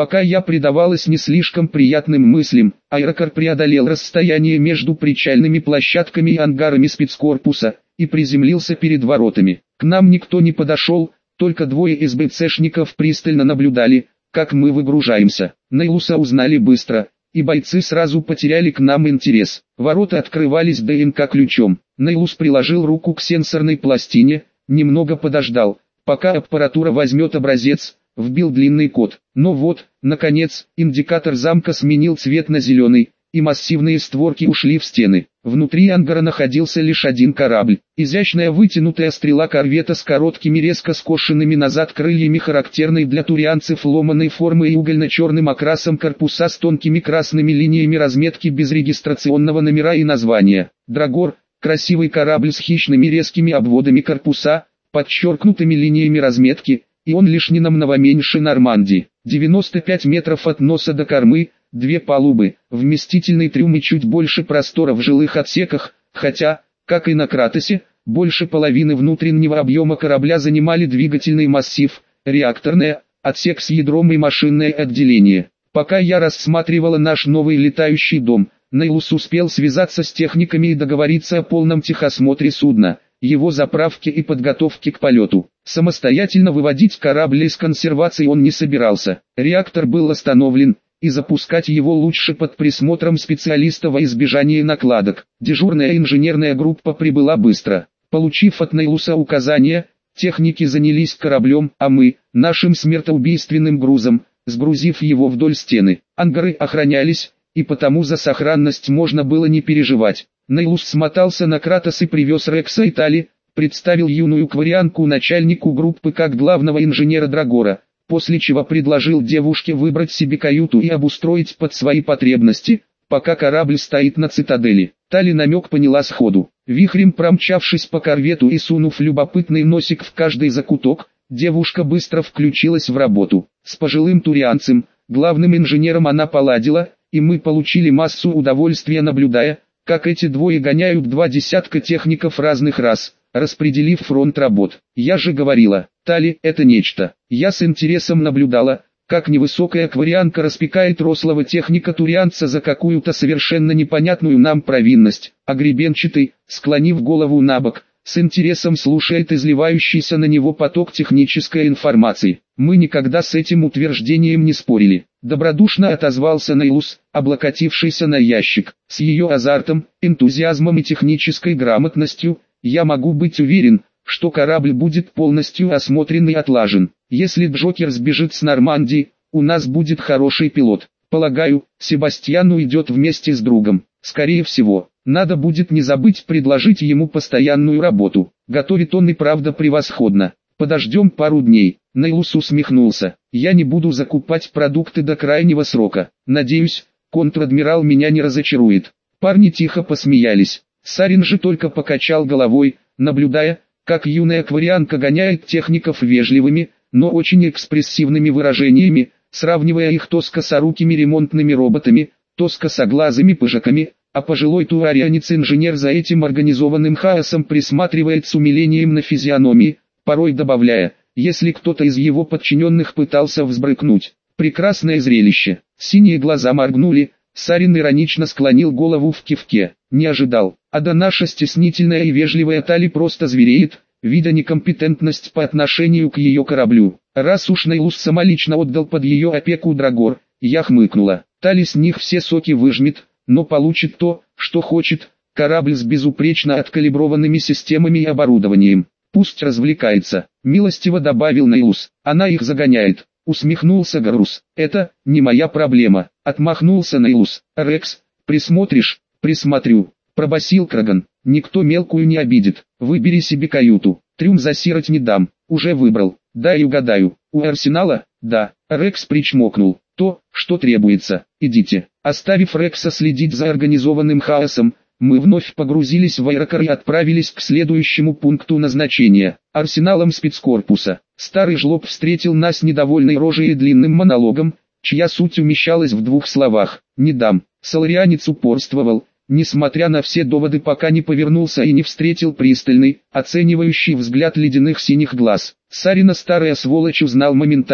Пока я предавалась не слишком приятным мыслям, аэрокар преодолел расстояние между причальными площадками и ангарами спецкорпуса и приземлился перед воротами. К нам никто не подошел, только двое СБЦшников пристально наблюдали, как мы выгружаемся. Нейлуса узнали быстро, и бойцы сразу потеряли к нам интерес. Ворота открывались ДНК-ключом. Нейлус приложил руку к сенсорной пластине, немного подождал, пока аппаратура возьмет образец, вбил длинный код. Но вот, наконец, индикатор замка сменил цвет на зеленый, и массивные створки ушли в стены. Внутри ангара находился лишь один корабль. Изящная вытянутая стрела корвета с короткими резко скошенными назад крыльями, характерной для турианцев ломаной формы и угольно-черным окрасом корпуса с тонкими красными линиями разметки без регистрационного номера и названия. Драгор, красивый корабль с хищными резкими обводами корпуса, подчеркнутыми линиями разметки, и он лишь не намного меньше Нормандии. 95 метров от носа до кормы, 2 палубы, вместительный трюм и чуть больше простора в жилых отсеках, хотя, как и на Кратосе, больше половины внутреннего объема корабля занимали двигательный массив, реакторное, отсек с ядром и машинное отделение. Пока я рассматривала наш новый летающий дом, Нейлус успел связаться с техниками и договориться о полном техосмотре судна, его заправке и подготовке к полету. Самостоятельно выводить корабль из консервации он не собирался. Реактор был остановлен, и запускать его лучше под присмотром специалиста во избежание накладок. Дежурная инженерная группа прибыла быстро. Получив от Нейлуса указания, техники занялись кораблем, а мы, нашим смертоубийственным грузом, сгрузив его вдоль стены. Ангары охранялись, и потому за сохранность можно было не переживать. Нейлус смотался на Кратос и привез Рекса и Тали, представил юную кварианку начальнику группы как главного инженера Драгора, после чего предложил девушке выбрать себе каюту и обустроить под свои потребности, пока корабль стоит на цитадели. Тали намек поняла сходу. Вихрем промчавшись по корвету и сунув любопытный носик в каждый закуток, девушка быстро включилась в работу. С пожилым турианцем, главным инженером, она поладила, и мы получили массу удовольствия, наблюдая, как эти двое гоняют 20 техников разных рас, распределив фронт работ. Я же говорила, Тали — это нечто. Я с интересом наблюдала, как невысокая кварианка распекает рослого техника-турианца за какую-то совершенно непонятную нам провинность, а гребенчатый, склонив голову набок, с интересом слушает изливающийся на него поток технической информации. Мы никогда с этим утверждением не спорили. Добродушно отозвался Нейлус, облокотившийся на ящик. С ее азартом, энтузиазмом и технической грамотностью, я могу быть уверен, что корабль будет полностью осмотрен и отлажен. Если Джокер сбежит с Нормандии, у нас будет хороший пилот. Полагаю, Себастьян уйдет вместе с другом. Скорее всего, надо будет не забыть предложить ему постоянную работу. Готовит он и правда превосходно. Подождем пару дней. Нейлус усмехнулся. Я не буду закупать продукты до крайнего срока. Надеюсь, контр-адмирал меня не разочарует. Парни тихо посмеялись. Сарин же только покачал головой, наблюдая, как юная кварианка гоняет техников вежливыми, но очень экспрессивными выражениями, сравнивая их то с косорукими ремонтными роботами, то с косоглазыми пыжаками, а пожилой туарианец-инженер за этим организованным хаосом присматривает с умилением на физиономии, порой добавляя, если кто-то из его подчиненных пытался взбрыкнуть. Прекрасное зрелище. Синие глаза моргнули, Сарин иронично склонил голову в кивке. Не ожидал. А да наша стеснительная и вежливая Тали просто звереет, видя некомпетентность по отношению к ее кораблю. Раз уж Нейлус самолично отдал под ее опеку Драгор, я хмыкнула. Тали с них все соки выжмет, но получит то, что хочет, корабль с безупречно откалиброванными системами и оборудованием. Пусть развлекается, милостиво добавил Нейлус. Она их загоняет. Усмехнулся Гарус. Это не моя проблема. Отмахнулся Нейлус. Рекс, присмотришь? Присмотрю. Пробасил Краган. Никто мелкую не обидит. Выбери себе каюту. Трюм засирать не дам. Уже выбрал. Дай угадаю. У Арсенала? Да. Рекс причмокнул. То, что требуется. Идите. Оставив Рекса следить за организованным хаосом, мы вновь погрузились в аэрокар и отправились к следующему пункту назначения – арсеналам спецкорпуса. Старый жлоб встретил нас недовольной рожей и длинным монологом, чья суть умещалась в 2 словах «не дам». Соларианец упорствовал, несмотря на все доводы, пока не повернулся и не встретил пристальный, оценивающий взгляд ледяных синих глаз. Сарина старая сволочь узнал моментально.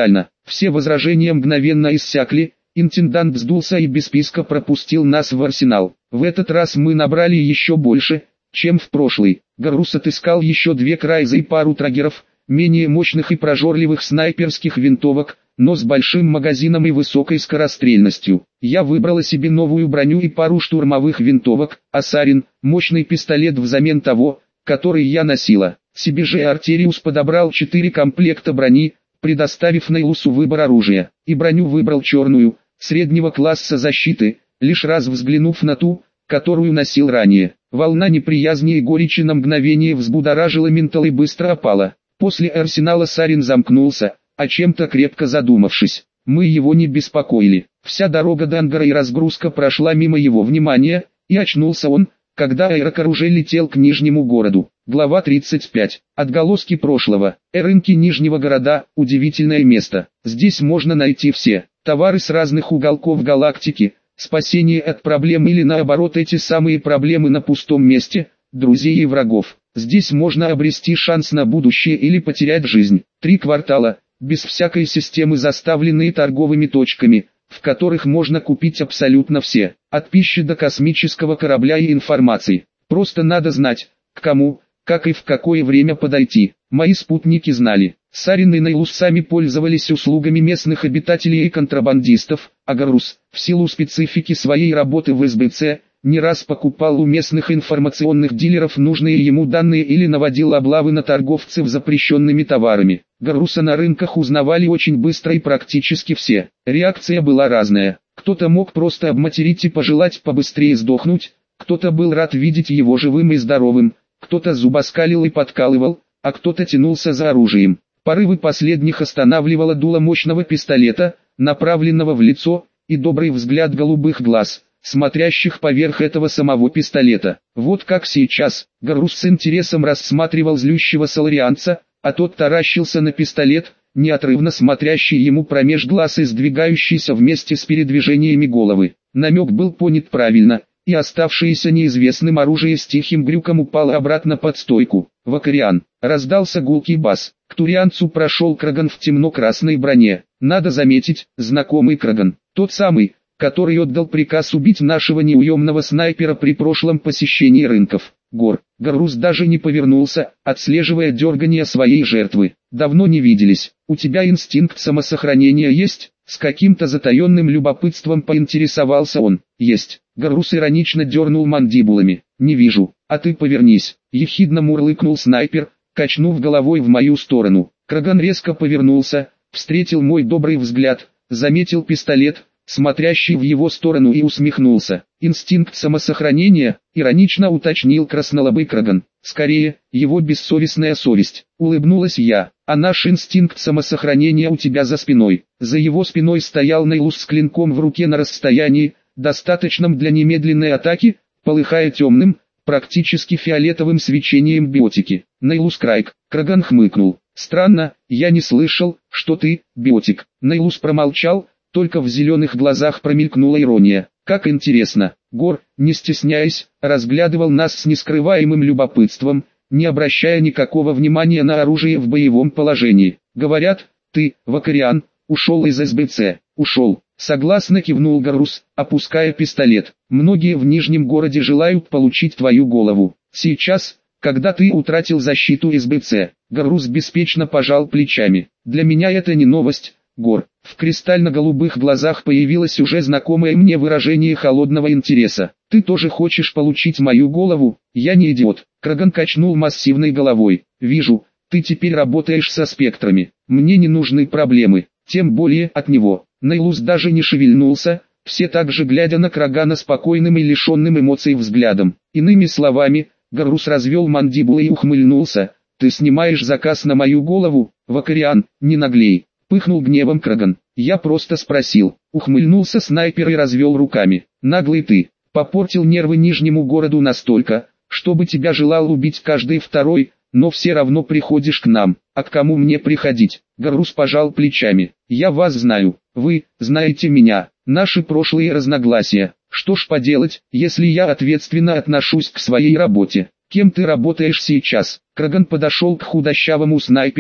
Все возражения мгновенно иссякли, интендант вздулся и без списка пропустил нас в арсенал. В этот раз мы набрали еще больше, чем в прошлый. Гарус отыскал еще 2 крайза и пару траггеров, менее мощных и прожорливых снайперских винтовок, но с большим магазином и высокой скорострельностью. Я выбрала себе новую броню и пару штурмовых винтовок, а Сарин – мощный пистолет взамен того, который я носила. Себе же Артериус подобрал 4 комплекта брони, предоставив Нейлусу выбор оружия. И броню выбрал черную, среднего класса защиты, лишь раз взглянув на ту, которую носил ранее. Волна неприязни и горечи на мгновение взбудоражила ментал и быстро опала. После арсенала Сарин замкнулся, о чем-то крепко задумавшись. Мы его не беспокоили. Вся дорога до ангара и разгрузка прошла мимо его внимания, и очнулся он, когда аэрокар уже летел к Нижнему городу. Глава 35. Отголоски прошлого. Рынки Нижнего города – удивительное место. Здесь можно найти все товары с разных уголков галактики, спасение от проблем или наоборот эти самые проблемы на пустом месте, друзей и врагов. Здесь можно обрести шанс на будущее или потерять жизнь. 3 квартала, без всякой системы, заставленные торговыми точками, в которых можно купить абсолютно все, от пищи до космического корабля и информации. Просто надо знать, к кому, как и в какое время подойти. Мои спутники знали. Сарин и Нейлус сами пользовались услугами местных обитателей и контрабандистов, а Гарус, в силу специфики своей работы в СБЦ, не раз покупал у местных информационных дилеров нужные ему данные или наводил облавы на торговцев запрещенными товарами. Гаруса на рынках узнавали очень быстро и практически все. Реакция была разная. Кто-то мог просто обматерить и пожелать побыстрее сдохнуть, кто-то был рад видеть его живым и здоровым, кто-то зубоскалил и подкалывал, а кто-то тянулся за оружием. Порывы последних останавливало дуло мощного пистолета, направленного в лицо, и добрый взгляд голубых глаз, смотрящих поверх этого самого пистолета. Вот как сейчас, Гарус с интересом рассматривал злющего соларианца, а тот таращился на пистолет, неотрывно смотрящий ему промеж глаз и сдвигающийся вместе с передвижениями головы. Намек был понят правильно, и оставшееся неизвестным оружие с тихим грюком упало обратно под стойку. «Вакариан!» — раздался гулкий бас. К турианцу прошел Краган в темно-красной броне. Надо заметить, знакомый Краган. Тот самый, который отдал приказ убить нашего неуемного снайпера при прошлом посещении рынков. Гарус даже не повернулся, отслеживая дергание своей жертвы. «Давно не виделись. У тебя инстинкт самосохранения есть?» С каким-то затаенным любопытством поинтересовался он. «Есть». Гарус иронично дернул мандибулами. «Не вижу, а ты повернись», — ехидно мурлыкнул снайпер, качнув головой в мою сторону. Краган резко повернулся, встретил мой добрый взгляд, заметил пистолет, смотрящий в его сторону, и усмехнулся. «Инстинкт самосохранения?» — иронично уточнил краснолобый Краган. «Скорее, его бессовестная совесть», — улыбнулась я. «А наш инстинкт самосохранения у тебя за спиной». За его спиной стоял Нейлус с клинком в руке на расстоянии, достаточном для немедленной атаки, полыхая темным, практически фиолетовым свечением биотики. «Нейлус Крайк», — Краган хмыкнул. «Странно, я не слышал, что ты, биотик». Нейлус промолчал, только в зеленых глазах промелькнула ирония. «Как интересно». Гор, не стесняясь, разглядывал нас с нескрываемым любопытством, не обращая никакого внимания на оружие в боевом положении. «Говорят, ты, Вакариан, ушел из СБЦ». «Ушел», — согласно кивнул Гарус, опуская пистолет. «Многие в Нижнем городе желают получить твою голову. Сейчас, когда ты утратил защиту СБЦ». Гарус беспечно пожал плечами. «Для меня это не новость, Гор». В кристально-голубых глазах появилось уже знакомое мне выражение холодного интереса. «Ты тоже хочешь получить мою голову?» «Я не идиот», — Краган качнул массивной головой. «Вижу, ты теперь работаешь со спектрами. Мне не нужны проблемы, тем более от него». Нейлус даже не шевельнулся, все так же глядя на Крагана спокойным и лишенным эмоций взглядом. Иными словами, Гарус развел мандибулы и ухмыльнулся. «Ты снимаешь заказ на мою голову, Вакариан, не наглей», — пыхнул гневом Краган. «Я просто спросил», — ухмыльнулся снайпер и развел руками. «Наглый ты, попортил нервы Нижнему городу настолько, чтобы тебя желал убить каждый второй, но все равно приходишь к нам. А к кому мне приходить?» Гарус пожал плечами. «Я вас знаю, вы знаете меня, наши прошлые разногласия. Что ж поделать, если я ответственно отношусь к своей работе?» «Кем ты работаешь сейчас?» Краган подошел к худощавому снайперу,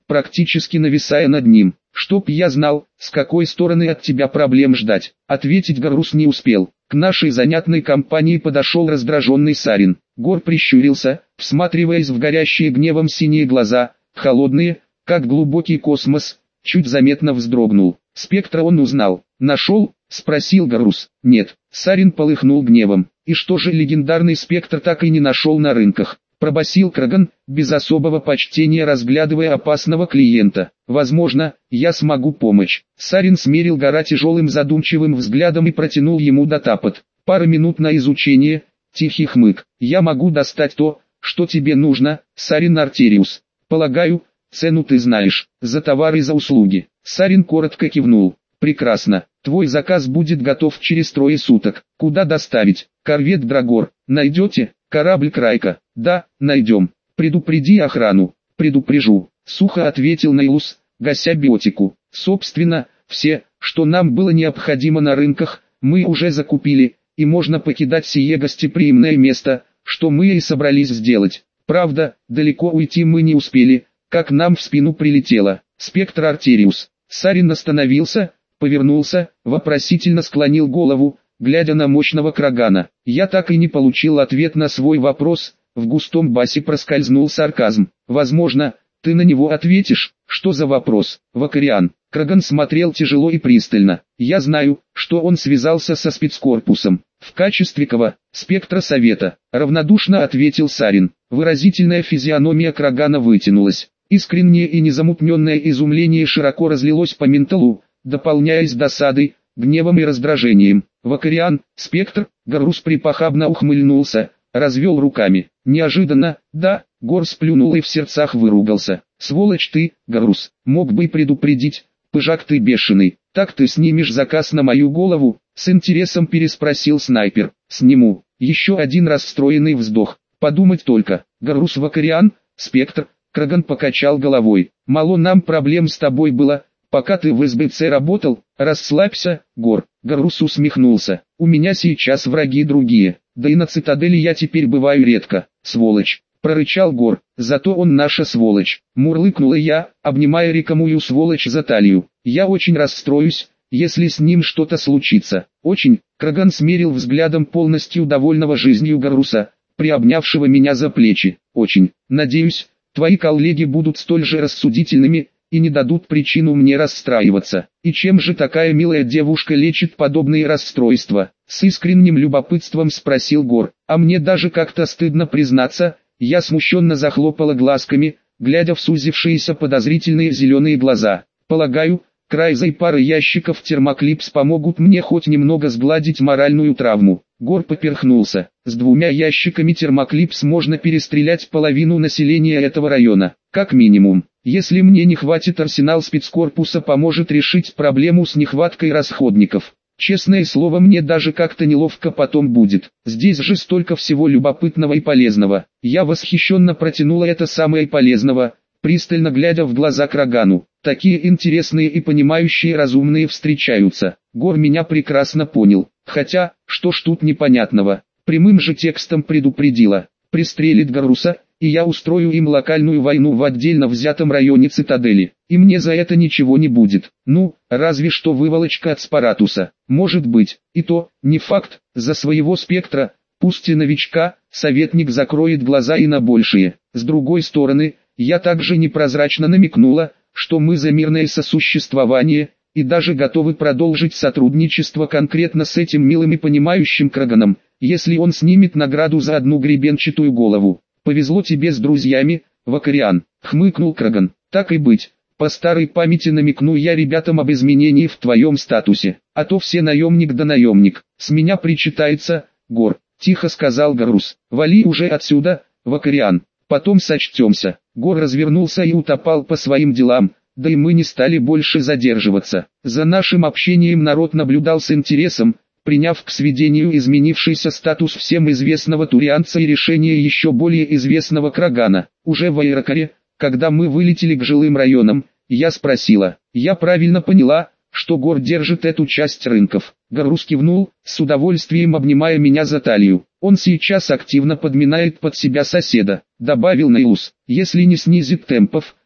практически нависая над ним. «Чтоб я знал, с какой стороны от тебя проблем ждать», — ответить Гарус не успел. К нашей занятной компании подошел раздраженный Сарин. Гор прищурился, всматриваясь в горящие гневом синие глаза, холодные, как глубокий космос, чуть заметно вздрогнул. «Спектра он узнал. Нашел?» — спросил Гарус. «Нет». Сарин полыхнул гневом. «И что же легендарный спектр так и не нашел на рынках?» — пробасил Краган, без особого почтения разглядывая опасного клиента. «Возможно, я смогу помочь». Сарин смерил Гора тяжелым задумчивым взглядом и протянул ему дотапот. «Пара минут на изучение», тихий хмык. «Я могу достать то, что тебе нужно, Сарин Артериус. Полагаю, цену ты знаешь, за товары и за услуги». Сарин коротко кивнул. «Прекрасно. Твой заказ будет готов через 3 суток. Куда доставить? Корвет Драгор. Найдете? Корабль Крайка. Да, найдем. Предупреди охрану». «Предупрежу», — сухо ответил Нейлус, гася биотику. «Собственно, все, что нам было необходимо на рынках, мы уже закупили, и можно покидать сие гостеприимное место, что мы и собрались сделать. Правда, далеко уйти мы не успели, как нам в спину прилетело. Спектр Артериус». Сарин остановился, повернулся, вопросительно склонил голову, глядя на мощного Крагана. «Я так и не получил ответ на свой вопрос», в густом басе проскользнул сарказм. «Возможно, ты на него ответишь». «Что за вопрос, Вакариан?» Краган смотрел тяжело и пристально. «Я знаю, что он связался со спецкорпусом. В качестве кого? Спектра совета», равнодушно ответил Сарин. Выразительная физиономия Крагана вытянулась. Искреннее и незамутненное изумление широко разлилось по менталу, дополняясь досадой, гневом и раздражением. «Вакариан, спектр?» Гарус припохабно ухмыльнулся, развел руками. «Неожиданно, да?» Гор сплюнул и в сердцах выругался. «Сволочь ты, Гарус, мог бы и предупредить, пыжак ты бешеный. Так ты снимешь заказ на мою голову?» С интересом переспросил снайпер. «Сниму». Еще один расстроенный вздох. «Подумать только, Гарус Вакариан, спектр». Краган покачал головой. «Мало нам проблем с тобой было, пока ты в СБЦ работал. Расслабься, Гор». Гарус усмехнулся. «У меня сейчас враги другие, да и на цитадели я теперь бываю редко, сволочь», прорычал Гор. «Зато он наша сволочь», мурлыкнула я, обнимая рекомую сволочь за талию. «Я очень расстроюсь, если с ним что-то случится». «Очень», Краган смерил взглядом полностью довольного жизнью Гаруса, приобнявшего меня за плечи. «Очень, надеюсь, твои коллеги будут столь же рассудительными, и не дадут причину мне расстраиваться. И чем же такая милая девушка лечит подобные расстройства?» С искренним любопытством спросил Гор. «А мне даже как-то стыдно признаться». Я смущенно захлопала глазками, глядя в сузившиеся подозрительные зеленые глаза. «Полагаю, Крайза и пара ящиков термоклипс помогут мне хоть немного сгладить моральную травму». Гор поперхнулся. «С 2 ящиками термоклипс можно перестрелять половину населения этого района, как минимум. Если мне не хватит, арсенал спецкорпуса поможет решить проблему с нехваткой расходников. Честное слово, мне даже как-то неловко потом будет. Здесь же столько всего любопытного и полезного». Я восхищенно протянула это самое полезного, пристально глядя в глаза Крагану. «Такие интересные и понимающие разумные встречаются». Гор меня прекрасно понял. Хотя, что ж тут непонятного? Прямым же текстом предупредила. Пристрелит Гаруса, и я устрою им локальную войну в отдельно взятом районе цитадели. И мне за это ничего не будет. Ну, разве что выволочка от Спаратуса. Может быть, и то, не факт, за своего спектра, пусть и новичка, советник закроет глаза и на большее. С другой стороны, я также непрозрачно намекнула, что мы за мирное сосуществование, и даже готовы продолжить сотрудничество конкретно с этим милым и понимающим Краганом, если он снимет награду за одну гребенчатую голову. «Повезло тебе с друзьями, Вакариан», — хмыкнул Краган. «Так и быть, по старой памяти намекну я ребятам об изменении в твоем статусе, а то все наемник да наемник. С меня причитается, Гор», — тихо сказал Гарус. «Вали уже отсюда, Вакариан, потом сочтемся». Гор развернулся и утопал по своим делам, да и мы не стали больше задерживаться. За нашим общением народ наблюдал с интересом, приняв к сведению изменившийся статус всем известного турианца и решение еще более известного Крагана. Уже в Айракаре, когда мы вылетели к жилым районам, я спросила: «Я правильно поняла, что Гор держит эту часть рынков?» Гарус кивнул, с удовольствием обнимая меня за талию. «Он сейчас активно подминает под себя соседа», — добавил Нейлус. «Если не снизит темпов,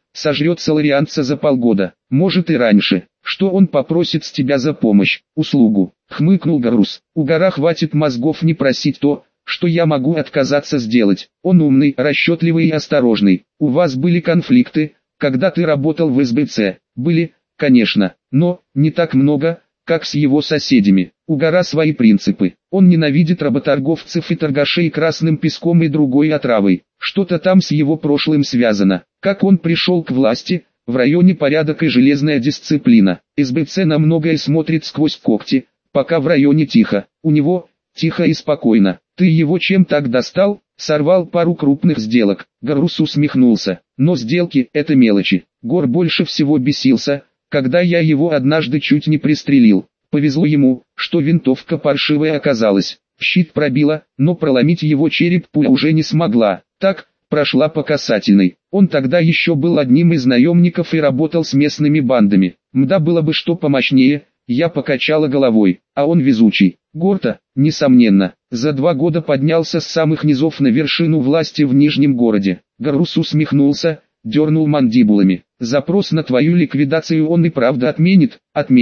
сожрет соларианца за полгода, может и раньше. Что он попросит с тебя за помощь, услугу? Хмыкнул Гарус. У Гора хватит мозгов не просить то, что я могу отказаться сделать. Он умный, расчетливый и осторожный. У вас были конфликты, когда ты работал в СБЦ? Были, конечно, но не так много, как с его соседями. У Гора свои принципы. Он ненавидит работорговцев и торгашей красным песком и другой отравой. Что-то там с его прошлым связано. Как он пришел к власти, в районе порядок и железная дисциплина. СБЦ на многое смотрит сквозь когти, пока в районе тихо. У него тихо и спокойно. Ты его чем так достал? Сорвал пару крупных сделок. Гарус усмехнулся. Но сделки – это мелочи. Гор больше всего бесился, когда я его однажды чуть не пристрелил. Повезло ему, что винтовка паршивая оказалась. Щит пробила, но проломить его череп пуля уже не смогла. Так, прошла по касательной. Он тогда еще был одним из наемников и работал с местными бандами. Мда было бы что помощнее, я покачала головой, а он везучий. Горта, несомненно, за 2 года поднялся с самых низов на вершину власти в Нижнем городе. Гарус усмехнулся, дернул мандибулами. Запрос на твою ликвидацию он и правда отменит.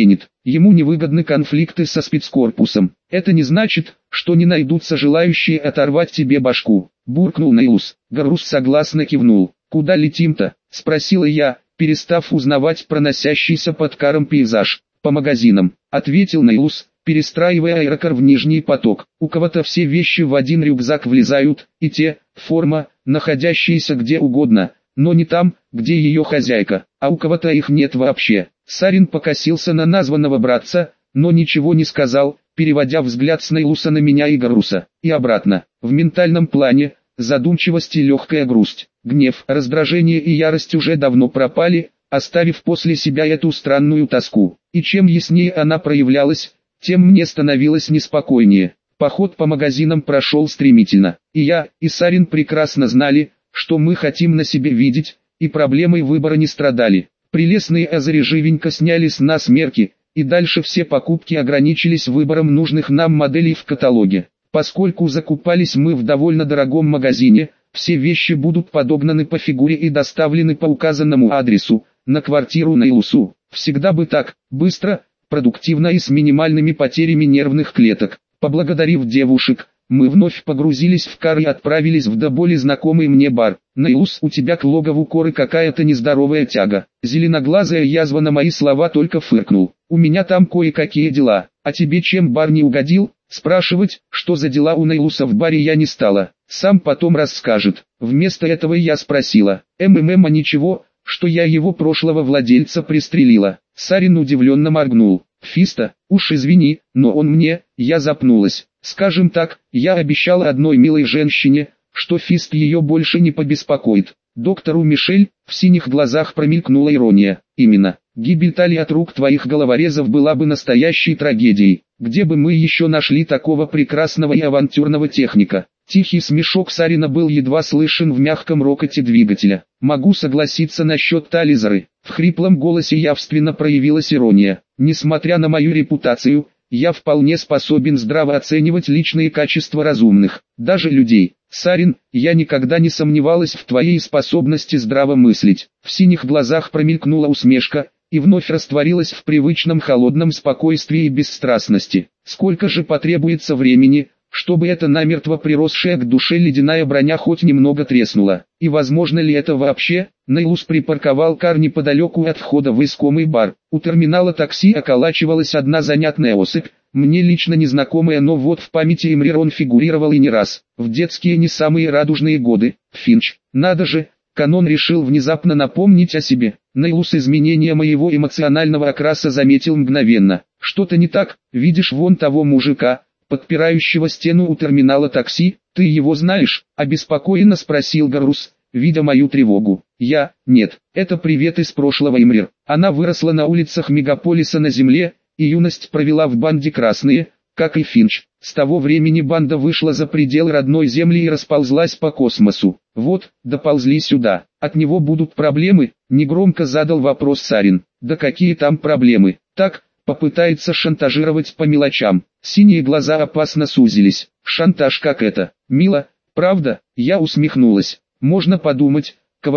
Ему невыгодны конфликты со спецкорпусом. Это не значит, что не найдутся желающие оторвать тебе башку. Буркнул Нейлус. Гарус согласно кивнул. Куда летим-то? Спросила я, перестав узнавать проносящийся под каром пейзаж. По магазинам, ответил Нейлус, перестраивая аэрокар в нижний поток. У кого-то все вещи в один рюкзак влезают, и те, форма, находящиеся где угодно, но не там, где ее хозяйка, а у кого-то их нет вообще. Сарин покосился на названного братца, но ничего не сказал, переводя взгляд с Нейлуса на меня и Гаруса, и обратно. В ментальном плане, задумчивость и легкая грусть, гнев, раздражение и ярость уже давно пропали, оставив после себя эту странную тоску. И чем яснее она проявлялась, тем мне становилось неспокойнее. Поход по магазинам прошел стремительно, и я, и Сарин прекрасно знали, что мы хотим на себе видеть, и проблемой выбора не страдали. Прелестные азари живенько сняли с нас мерки, и дальше все покупки ограничились выбором нужных нам моделей в каталоге. Поскольку закупались мы в довольно дорогом магазине, все вещи будут подогнаны по фигуре и доставлены по указанному адресу, на квартиру Нейлусу. Всегда бы так, быстро, продуктивно и с минимальными потерями нервных клеток. Поблагодарив девушек, мы вновь погрузились в кар и отправились в до боли знакомый мне бар. Нейлус, у тебя к логову Коры какая-то нездоровая тяга. Зеленоглазая язва на мои слова только фыркнул. У меня там кое-какие дела. А тебе чем бар не угодил? Спрашивать, что за дела у Нейлуса в баре я не стала. Сам потом расскажет. Вместо этого я спросила. А ничего, что я его прошлого владельца пристрелила. Сарин удивленно моргнул. Фиста, уж извини, но он мне, я запнулась. Скажем так, я обещала одной милой женщине, что Фист ее больше не побеспокоит. Доктору Мишель, в синих глазах промелькнула ирония. Именно, гибель Тали от рук твоих головорезов была бы настоящей трагедией. Где бы мы еще нашли такого прекрасного и авантюрного техника? Тихий смешок Сарина был едва слышен в мягком рокоте двигателя. Могу согласиться насчет Тализеры. В хриплом голосе явственно проявилась ирония. Несмотря на мою репутацию, я вполне способен здраво оценивать личные качества разумных, даже людей. Сарин, я никогда не сомневалась в твоей способности здраво мыслить. В синих глазах промелькнула усмешка, и вновь растворилась в привычном холодном спокойствии и бесстрастности. Сколько же потребуется времени, чтобы эта намертво приросшая к душе ледяная броня хоть немного треснула? И возможно ли это вообще? Нейлус припарковал кар неподалеку от входа в искомый бар. У терминала такси околачивалась одна занятная особь, мне лично незнакомая, но вот в памяти Эмрир он фигурировал и не раз. В детские не самые радужные годы. Финч. Надо же, Канон решил внезапно напомнить о себе. Нейлус изменения моего эмоционального окраса заметил мгновенно. Что-то не так, видишь вон того мужика, подпирающего стену у терминала такси, ты его знаешь? Обеспокоенно спросил Гарус, видя мою тревогу. Нет, это привет из прошлого Эмрир. Она выросла на улицах мегаполиса на земле, и юность провела в банде Красные, как и Финч. С того времени банда вышла за пределы родной земли и расползлась по космосу. Вот, доползли сюда. От него будут проблемы? Негромко задал вопрос Сарин. Да какие там проблемы? Так, попытается шантажировать по мелочам. Синие глаза опасно сузились. Шантаж как это? Мило, правда? Я усмехнулась. Можно подумать, кого-то,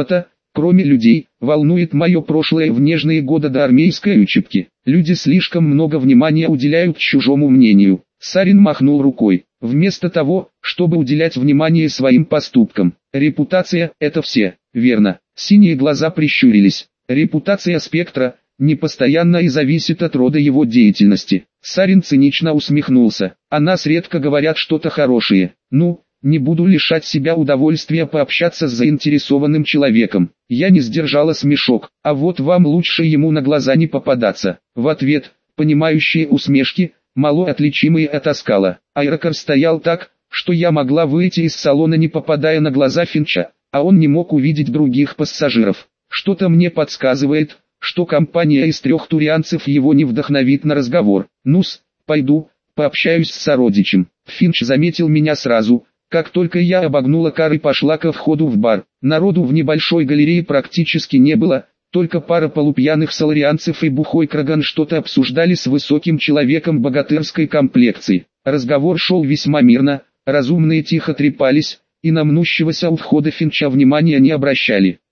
Кроме людей, волнует мое прошлое в нежные годы до армейской учебки. Люди слишком много внимания уделяют чужому мнению. Сарин махнул рукой. Вместо того, чтобы уделять внимание своим поступкам. Репутация – это все, верно. Синие глаза прищурились. Репутация Спектра непостоянна и зависит от рода его деятельности. Сарин цинично усмехнулся. О нас редко говорят что-то хорошее. Ну, не буду лишать себя удовольствия пообщаться с заинтересованным человеком. Я не сдержала смешок. А вот вам лучше ему на глаза не попадаться. В ответ, понимающие усмешки, мало отличимые от оскала. Аэрокар стоял так, что я могла выйти из салона, не попадая на глаза Финча, а он не мог увидеть других пассажиров. Что-то мне подсказывает, что компания из 3 турианцев его не вдохновит на разговор. Ну-с, пойду, пообщаюсь с сородичем. Финч заметил меня сразу, как только я обогнула кар и пошла ко входу в бар. Народу в небольшой галерее практически не было, только пара полупьяных соларианцев и бухой Краган что-то обсуждали с высоким человеком богатырской комплекции. Разговор шел весьма мирно, разумные тихо трепались, и на мнущегося у входа Финча внимания не обращали.